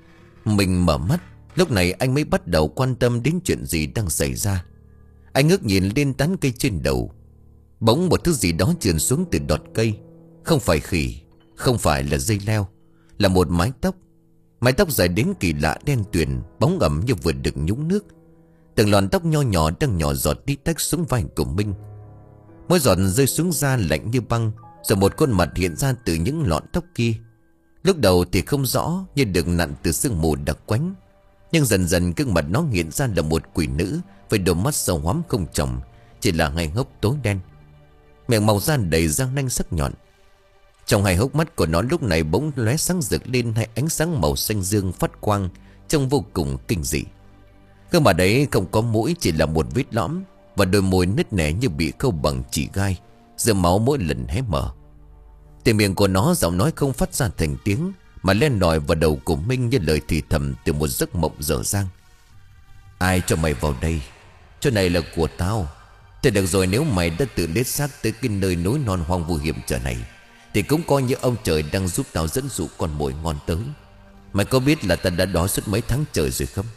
A: Mình mở mắt. Lúc này anh mới bắt đầu quan tâm đến chuyện gì đang xảy ra. Anh ngước nhìn lên tán cây trên đầu. Bỗng một thứ gì đó trườn xuống từ đọt cây. Không phải khỉ, không phải là dây leo, là một mái tóc. Mái tóc dài đến kỳ lạ đen tuyền, bóng ẩm như vừa được nhúng nước. Từng lọn tóc nho nhỏ đang nhỏ giọt tí tách xuống vai của Minh. Mỗi giọt rơi xuống da lạnh như băng. Rồi một khuôn mặt hiện ra từ những lọn tóc kia. Lúc đầu thì không rõ, như được nặn từ sương mù đặc quánh. Nhưng dần dần gương mặt nó hiện ra là một quỷ nữ với đôi mắt sâu hoắm không tròng, chỉ là hai hốc tối đen. Miệng màu da đầy răng nanh sắc nhọn. Trong hai hốc mắt của nó lúc này bỗng lóe sáng rực lên hai ánh sáng màu xanh dương phát quang, trông vô cùng kinh dị. Gương mặt đấy không có mũi, chỉ là một vết lõm, và đôi môi nứt nẻ như bị khâu bằng chỉ gai, rơi máu mỗi lần hé mở. Từ miệng của nó giọng nói không phát ra thành tiếng, mà len lỏi vào đầu của Minh như lời thì thầm từ một giấc mộng dở dang. Ai cho mày vào đây? Chỗ này là của tao. Thế được rồi, nếu mày đã tự lết xác tới cái nơi núi non hoang vu hiểm trở này, thì cũng coi như ông trời đang giúp tao dẫn dụ con mồi ngon tới. Mày có biết là tao đã đói suốt mấy tháng trời rồi không?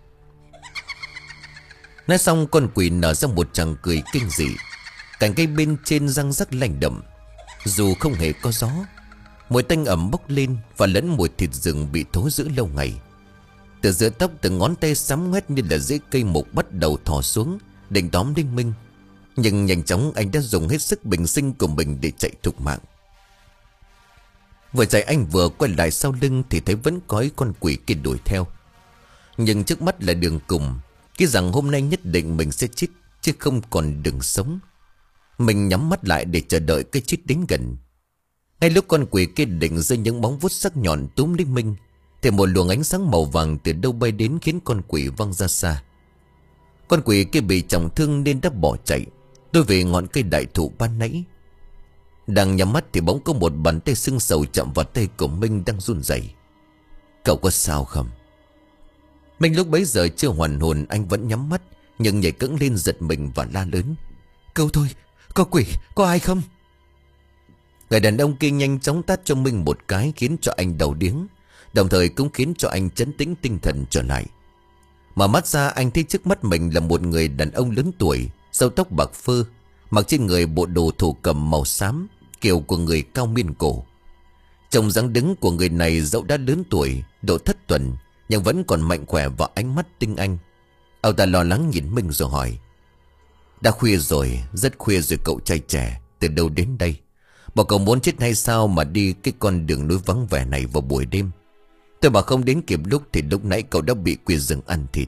A: Nói xong con quỷ nở ra một tràng cười kinh dị. Cành cây bên trên răng rắc lạnh đậm. Dù không hề có gió, mùi tanh ẩm bốc lên và lẫn mùi thịt rừng bị thối rữa lâu ngày. Từ giữa tóc từng ngón tay xám ngoét như là rễ cây mục bắt đầu thò xuống, định tóm Đinh Minh. Nhưng nhanh chóng anh đã dùng hết sức bình sinh của mình để chạy thục mạng. Vừa chạy anh vừa quay lại sau lưng thì thấy vẫn có con quỷ kia đuổi theo. Nhưng trước mắt là đường cùng, cái rằng hôm nay nhất định mình sẽ chết, chứ không còn đường sống. Mình nhắm mắt lại để chờ đợi cái chết đến gần. Ngay lúc con quỷ kia định rơi những bóng vuốt sắc nhọn túm Đinh Minh, thì một luồng ánh sáng màu vàng từ đâu bay đến khiến con quỷ văng ra xa. Con quỷ kia bị trọng thương nên đã bỏ chạy, đôi về ngọn cây đại thụ ban nãy. Đang nhắm mắt thì bỗng có một bàn tay sưng sầu chạm vào tay của Minh đang run rẩy. Cậu có sao không? Minh lúc bấy giờ chưa hoàn hồn, anh vẫn nhắm mắt, nhưng nhảy cẫng lên giật mình và la lớn. Cậu thôi, có quỷ, có ai không? Người đàn ông kia nhanh chóng tát cho Minh một cái khiến cho anh đầu điếng, đồng thời cũng khiến cho anh trấn tĩnh tinh thần trở lại. Mở mắt ra anh thấy trước mắt mình là một người đàn ông lớn tuổi, râu tóc bạc phơ, mặc trên người bộ đồ thổ cẩm màu xám, kiểu của người cao miên cổ. Trông dáng đứng của người này dẫu đã lớn tuổi, độ thất tuần, nhưng vẫn còn mạnh khỏe và ánh mắt tinh anh. Ông ta lo lắng nhìn Minh rồi hỏi. Đã khuya rồi, rất khuya rồi cậu trai trẻ, từ đâu đến đây? Bảo cậu muốn chết hay sao mà đi cái con đường núi vắng vẻ này vào buổi đêm? Tôi bảo không đến kịp lúc thì lúc nãy cậu đã bị quỷ rừng ăn thịt.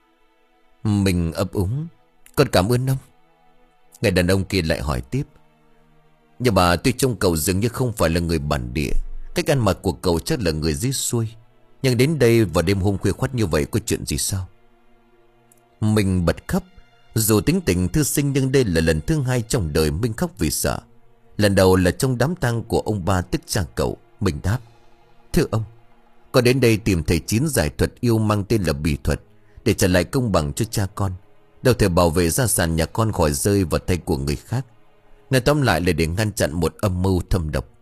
A: Mình ấp úng. Con cảm ơn ông. Người đàn ông kia lại hỏi tiếp. Nhưng mà tuy trông cậu dường như không phải là người bản địa, cách ăn mặc của cậu chắc là người dưới xuôi, nhưng đến đây vào đêm hôm khuya khoắt như vậy có chuyện gì sao? Mình bật khóc. Dù tính tình thư sinh nhưng đây là lần thứ hai trong đời Minh khóc vì sợ. Lần đầu là trong đám tang của ông ba tức cha cậu. Mình đáp. Thưa ông, con đến đây tìm thầy Chín giải thuật yêu mang tên là Bì Thuật, để trả lại công bằng cho cha con, đồng thời bảo vệ gia sản nhà con khỏi rơi vào tay của người khác. Nói tóm lại là để ngăn chặn một âm mưu thâm độc.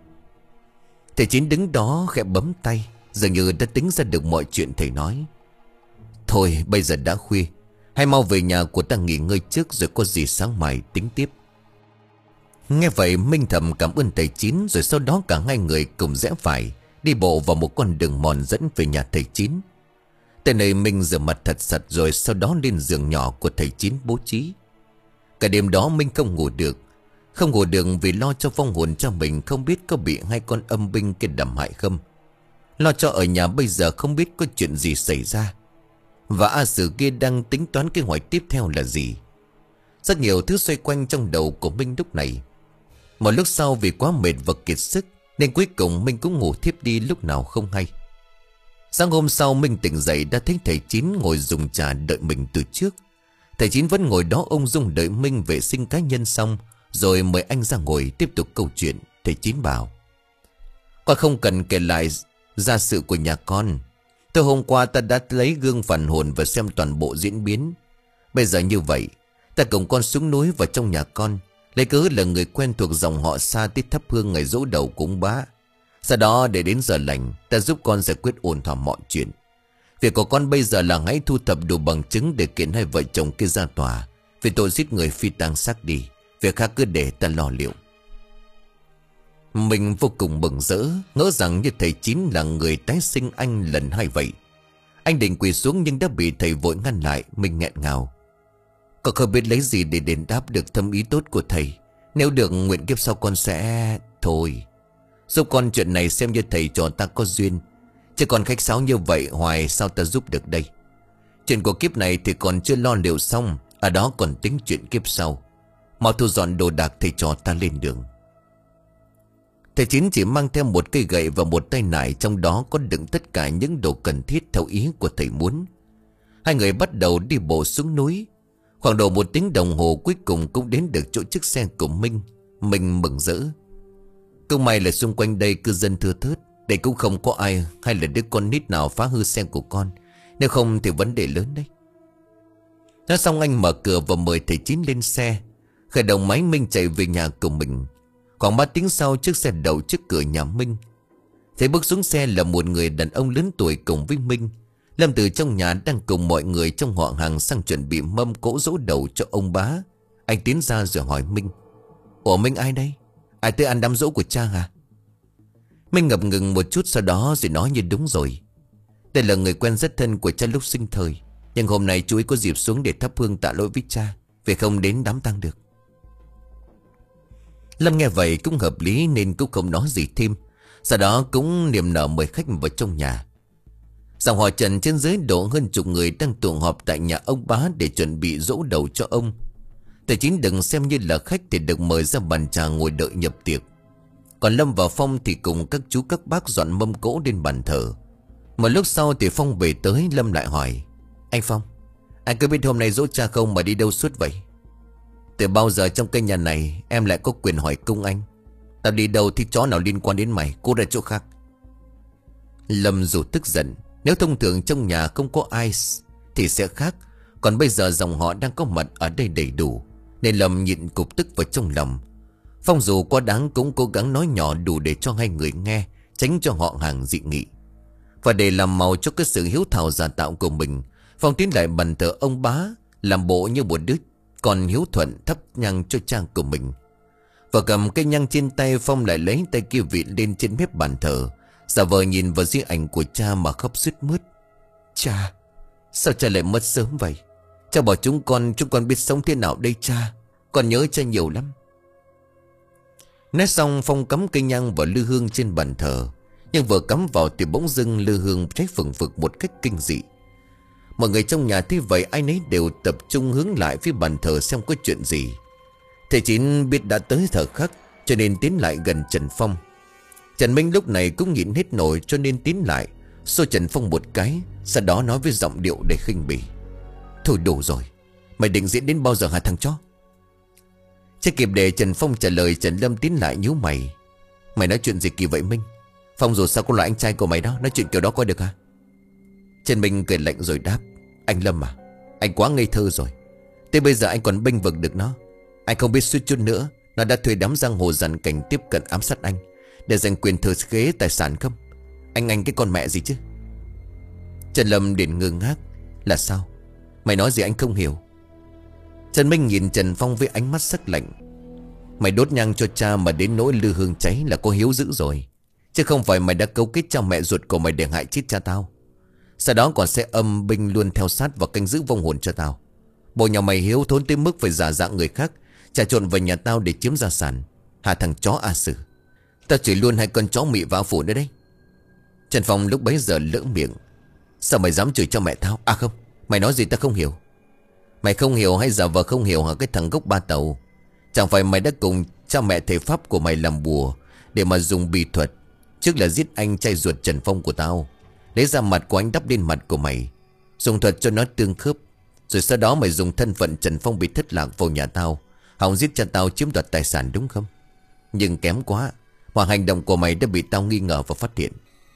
A: Thầy Chín đứng đó khẽ bấm tay, dường như đã tính ra được mọi chuyện thầy nói. Thôi bây giờ đã khuya, hãy mau về nhà của ta nghỉ ngơi trước, rồi có gì sáng mai tính tiếp. Nghe vậy Minh thầm cảm ơn thầy Chín, rồi sau đó cả hai người cùng rẽ phải, đi bộ vào một con đường mòn dẫn về nhà thầy Chín. Tại nơi Minh rửa mặt thật sạch, rồi sau đó lên giường nhỏ của thầy Chín bố trí. Cả đêm đó Minh không ngủ được. Không ngủ được vì lo cho vong hồn cho mình không biết có bị hai con âm binh kia đầm hại không. Lo cho ở nhà bây giờ không biết có chuyện gì xảy ra, và A Sử kia đang tính toán kế hoạch tiếp theo là gì. Rất nhiều thứ xoay quanh trong đầu của Minh lúc này. Một lúc sau vì quá mệt và kiệt sức, nên cuối cùng Minh cũng ngủ thiếp đi lúc nào không hay. Sáng hôm sau Minh tỉnh dậy đã thấy thầy Chín ngồi dùng trà đợi mình từ trước. Thầy Chín vẫn ngồi đó ung dung đợi Minh vệ sinh cá nhân xong, rồi mời anh ra ngồi tiếp tục câu chuyện. Thầy Chín bảo: Con không cần kể lại gia sự của nhà con. Từ hôm qua ta đã lấy gương phản hồn và xem toàn bộ diễn biến. Bây giờ như vậy, ta cùng con xuống núi vào trong nhà con, lấy cớ là người quen thuộc dòng họ xa tới thắp hương ngày dỗ đầu cúng bá. Sau đó để đến giờ lành, ta giúp con giải quyết ổn thỏa mọi chuyện. Việc của con bây giờ là hãy thu thập đủ bằng chứng để kiện hai vợ chồng kia ra tòa vì tội giết người phi tang xác đi. Việc khác cứ để ta lo liệu. Mình vô cùng mừng rỡ, ngỡ rằng như thầy Chín là người tái sinh anh lần hai vậy. Anh định quỳ xuống nhưng đã bị thầy vội ngăn lại. Mình nghẹn ngào. Con không biết lấy gì để đền đáp được thâm ý tốt của thầy. Nếu được nguyện kiếp sau con sẽ... Thôi, giúp con chuyện này xem như thầy cho ta có duyên, chứ còn khách sáo như vậy hoài sao ta giúp được đây. Chuyện của kiếp này thì còn chưa lo liệu xong, ở đó còn tính chuyện kiếp sau. Mau thu dọn đồ đạc thầy trò ta lên đường. Thầy Chín chỉ mang theo một cây gậy và một tay nải, trong đó có đựng tất cả những đồ cần thiết theo ý của thầy muốn. Hai người bắt đầu đi bộ xuống núi. Khoảng độ một tiếng đồng hồ cuối cùng cũng đến được chỗ chiếc xe của Minh. Minh mừng rỡ. Cũng may là xung quanh đây cư dân thưa thớt, đây cũng không có ai hay là đứa con nít nào phá hư xe của con. Nếu không thì vấn đề lớn đấy. Nói xong anh mở cửa và mời thầy Chín lên xe. Khởi động máy Minh chạy về nhà của mình. Khoảng ba tiếng sau chiếc xe đậu trước cửa nhà Minh. Thầy bước xuống xe là một người đàn ông lớn tuổi cùng với Minh. Lâm từ trong nhà đang cùng mọi người trong họ hàng sang chuẩn bị mâm cỗ dỗ đầu cho ông bá. Anh tiến ra rồi hỏi Minh: Ủa Minh, ai đây? Ai tới ăn đám dỗ của cha hả? Minh ngập ngừng một chút, sau đó rồi nói như đúng rồi. Đây là người quen rất thân của cha lúc sinh thời, nhưng hôm nay chú ấy có dịp xuống để thắp hương tạ lỗi với cha, vì không đến đám tang được. Lâm nghe vậy cũng hợp lý nên cũng không nói gì thêm. Sau đó cũng niềm nở mời khách vào trong nhà. Dòng họ Trần trên dưới độ hơn chục người đang tụ họp tại nhà ông bá để chuẩn bị dỗ đầu cho ông. Thầy Chín đừng xem như là khách thì được mời ra bàn trà ngồi đợi nhập tiệc. Còn Lâm và Phong thì cùng các chú các bác dọn mâm cỗ lên bàn thờ. Một lúc sau thì Phong về tới. Lâm lại hỏi: Anh Phong, anh có biết hôm nay dỗ cha không mà đi đâu suốt vậy? Từ bao giờ trong căn nhà này em lại có quyền hỏi cung anh? Tao đi đâu thì chó nào liên quan đến mày, cô ra chỗ khác. Lâm dù tức giận, nếu thông thường trong nhà không có ai thì sẽ khác. Còn bây giờ dòng họ đang có mặt ở đây đầy đủ, nên Lâm nhịn cục tức vào trong lòng. Phong dù quá đáng cũng cố gắng nói nhỏ đủ để cho hai người nghe, tránh cho họ hàng dị nghị. Và để làm màu cho cái sự hiếu thảo giả tạo của mình, Phong tiến lại bàn thờ ông bá, làm bộ như một đứa còn hiếu thuận thắp nhang cho cha của mình. Và cầm cây nhang trên tay, Phong lại lấy tay kia vịn lên trên mép bàn thờ, giả vờ nhìn vào di ảnh của cha mà khóc sướt mướt. Cha, sao cha lại mất sớm vậy? Cha bảo chúng con, chúng con biết sống thế nào đây cha? Con nhớ cha nhiều lắm. Nói xong Phong cắm cây nhang vào lư hương trên bàn thờ. Nhưng vừa cắm vào thì bỗng dưng lư hương cháy phừng phực một cách kinh dị. Mọi người trong nhà thấy vậy ai nấy đều tập trung hướng lại phía bàn thờ xem có chuyện gì. Thầy Chín biết đã tới thời khắc cho nên tiến lại gần Trần Phong. Trần Minh lúc này cũng nhịn hết nổi cho nên tiến lại xô Trần Phong một cái, sau đó nói với giọng điệu đầy khinh bỉ: "Thôi đủ rồi, mày định diễn đến bao giờ hả thằng chó?" Chưa kịp để Trần Phong trả lời, Trần Lâm tiến lại nhíu mày: "Mày nói chuyện gì kỳ vậy Minh? Phong dù sao cũng là anh trai của mày đó, nói chuyện kiểu đó coi được hả?" Trần Minh cười lạnh rồi đáp: "Anh Lâm à, anh quá ngây thơ rồi. Tới bây giờ anh còn bênh vực được nó. Anh không biết suýt chút nữa nó đã thuê đám giang hồ dàn cảnh tiếp cận ám sát anh để giành quyền thừa kế tài sản không? Anh anh cái con mẹ gì chứ?" Trần Lâm liền ngơ ngác: "Là sao? Mày nói gì anh không hiểu?" Trần Minh nhìn Trần Phong với ánh mắt sắc lạnh: "Mày đốt nhang cho cha mà đến nỗi lư hương cháy là có hiếu dữ rồi. Chứ không phải mày đã cấu kết cha mẹ ruột của mày để hại chết cha tao. Sau đó còn sẽ âm binh luôn theo sát và canh giữ vong hồn cho tao. Bộ nhà mày hiếu thốn tới mức phải giả dạng người khác trà trộn vào nhà tao để chiếm gia sản. Hả thằng chó A Sử, tao chửi luôn hai con chó mị vào phủ nữa đấy." Trần Phong lúc bấy giờ lỡ miệng: "Sao mày dám chửi cho mẹ tao? À không, mày nói gì tao không hiểu." "Mày không hiểu hay giả vờ không hiểu hả cái thằng gốc ba tàu? Chẳng phải mày đã cùng cha mẹ thầy pháp của mày làm bùa để mà dùng bí thuật, trước là giết anh trai ruột Trần Phong của tao, lấy ra mặt của anh đắp lên mặt của mày, dùng thuật cho nó tương khớp. Rồi sau đó mày dùng thân phận Trần Phong bị thất lạc vào nhà tao, hòng giết cha tao chiếm đoạt tài sản đúng không? Nhưng kém quá, mọi hành động của mày đã bị tao nghi ngờ và phát hiện."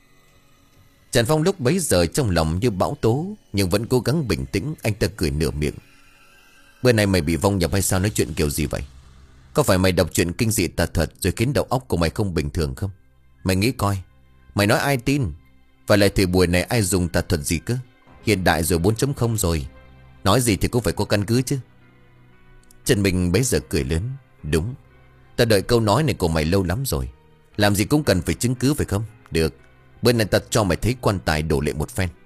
A: Trần Phong lúc bấy giờ trong lòng như bão tố, nhưng vẫn cố gắng bình tĩnh. Anh ta cười nửa miệng: "Bữa nay mày bị vong nhập hay sao, nói chuyện kiểu gì vậy? Có phải mày đọc chuyện kinh dị tà thuật rồi khiến đầu óc của mày không bình thường không? Mày nghĩ coi, mày nói ai tin? Và lại thời buổi này ai dùng tà thuật gì cơ? Hiện đại rồi bốn chấm không rồi. Nói gì thì cũng phải có căn cứ chứ." Trần Minh bấy giờ cười lớn: "Đúng, ta đợi câu nói này của mày lâu lắm rồi. Làm gì cũng cần phải chứng cứ phải không? Được, bữa nay ta cho mày thấy quan tài đổ lệ một phen."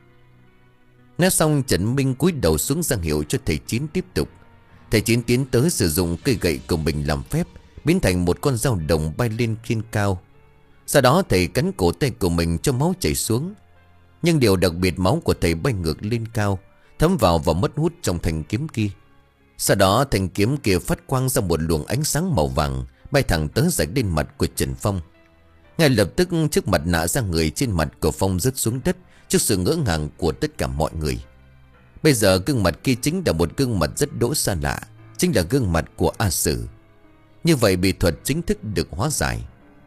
A: Nói xong Trần Minh cúi đầu xuống ra hiệu cho thầy Chín tiếp tục. Thầy Chín tiến tới sử dụng cây gậy của mình làm phép, biến thành một con dao đồng bay lên trên cao. Sau đó thầy cắn cổ tay của mình cho máu chảy xuống. Nhưng điều đặc biệt, máu của thầy bay ngược lên cao, thấm vào và mất hút trong thanh kiếm kia. Sau đó thanh kiếm kia phát quang ra một luồng ánh sáng màu vàng, bay thẳng tới rạch lên mặt của Trần Phong. Ngay lập tức chiếc mặt nạ da người trên mặt của Phong rớt xuống đất trước sự ngỡ ngàng của tất cả mọi người. Bây giờ gương mặt kia chính là một gương mặt rất đỗi xa lạ, chính là gương mặt của A Sử. Như vậy bí thuật chính thức được hóa giải.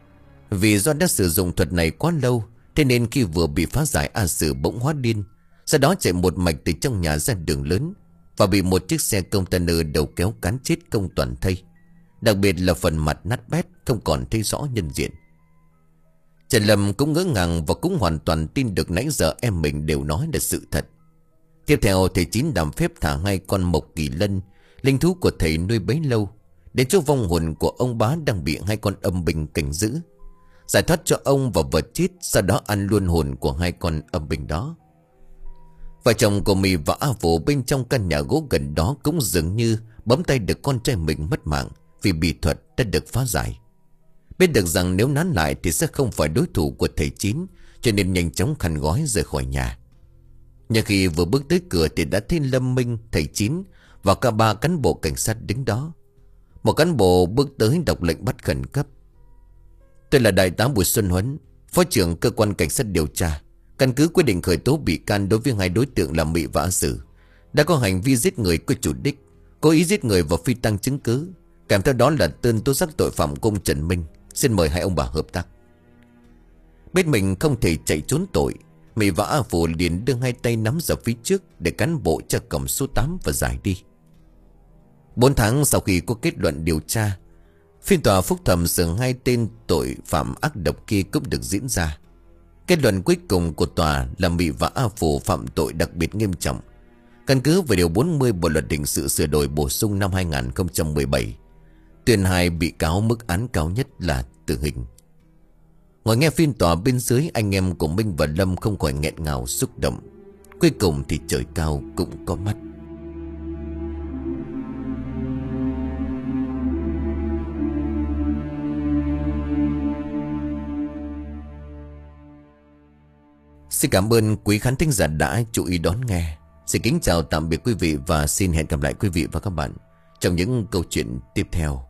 A: Vì do đã sử dụng thuật này quá lâu, thế nên khi vừa bị phá giải, A Sử bỗng hóa điên, sau đó chạy một mạch từ trong nhà ra đường lớn và bị một chiếc xe container đầu kéo cán chết không toàn thây. Đặc biệt là phần mặt nát bét, không còn thấy rõ nhân diện. Trần Lâm cũng ngỡ ngàng và cũng hoàn toàn tin được nãy giờ em mình đều nói là sự thật. Tiếp theo thầy Chín làm phép thả hai con mộc kỳ lân, linh thú của thầy nuôi bấy lâu, đến chỗ vong hồn của ông bá đang bị hai con âm binh cảnh giữ, giải thoát cho ông và vợ chết, sau đó ăn luôn hồn của hai con âm binh đó. Vợ chồng của Mì và A Vũ bên trong căn nhà gỗ gần đó cũng dường như bấm tay được con trai mình mất mạng vì bí thuật đã được phá giải. Biết được rằng nếu nán lại thì sẽ không phải đối thủ của thầy Chín, cho nên nhanh chóng khăn gói rời khỏi nhà. Nhưng khi vừa bước tới cửa thì đã thấy Lâm Minh, thầy Chín và cả ba cán bộ cảnh sát đứng đó. Một cán bộ bước tới đọc lệnh bắt khẩn cấp: "Tôi là đại tá Bùi Xuân Huấn, phó trưởng cơ quan cảnh sát điều tra. Căn cứ quyết định khởi tố bị can đối với hai đối tượng là Mị và A Sử, đã có hành vi giết người có chủ đích, cố ý giết người và phi tăng chứng cứ, kèm theo đó là đơn tố giác tội phạm của ông Trần Minh. Xin mời hai ông bà hợp tác." Biết mình không thể chạy trốn tội, Mị và A Phủ liền đưa hai tay nắm ra phía trước để cán bộ cho cổng số tám và giải đi. Bốn tháng sau khi có kết luận điều tra, phiên tòa phúc thẩm xử hai tên tội phạm ác độc kia cũng được diễn ra. Kết luận cuối cùng của tòa là Mị và A Phủ phạm tội đặc biệt nghiêm trọng, căn cứ về điều bốn mươi Bộ luật hình sự sửa đổi bổ sung năm hai nghìn không trăm mười bảy, tuyên hai bị cáo mức án cao nhất là tử hình. Ngồi nghe phiên tòa bên dưới, anh em của Minh và Lâm không khỏi nghẹn ngào xúc động. Cuối cùng thì trời cao cũng có mắt. Xin cảm ơn quý khán thính giả đã chú ý đón nghe. Xin kính chào tạm biệt quý vị và xin hẹn gặp lại quý vị và các bạn trong những câu chuyện tiếp theo.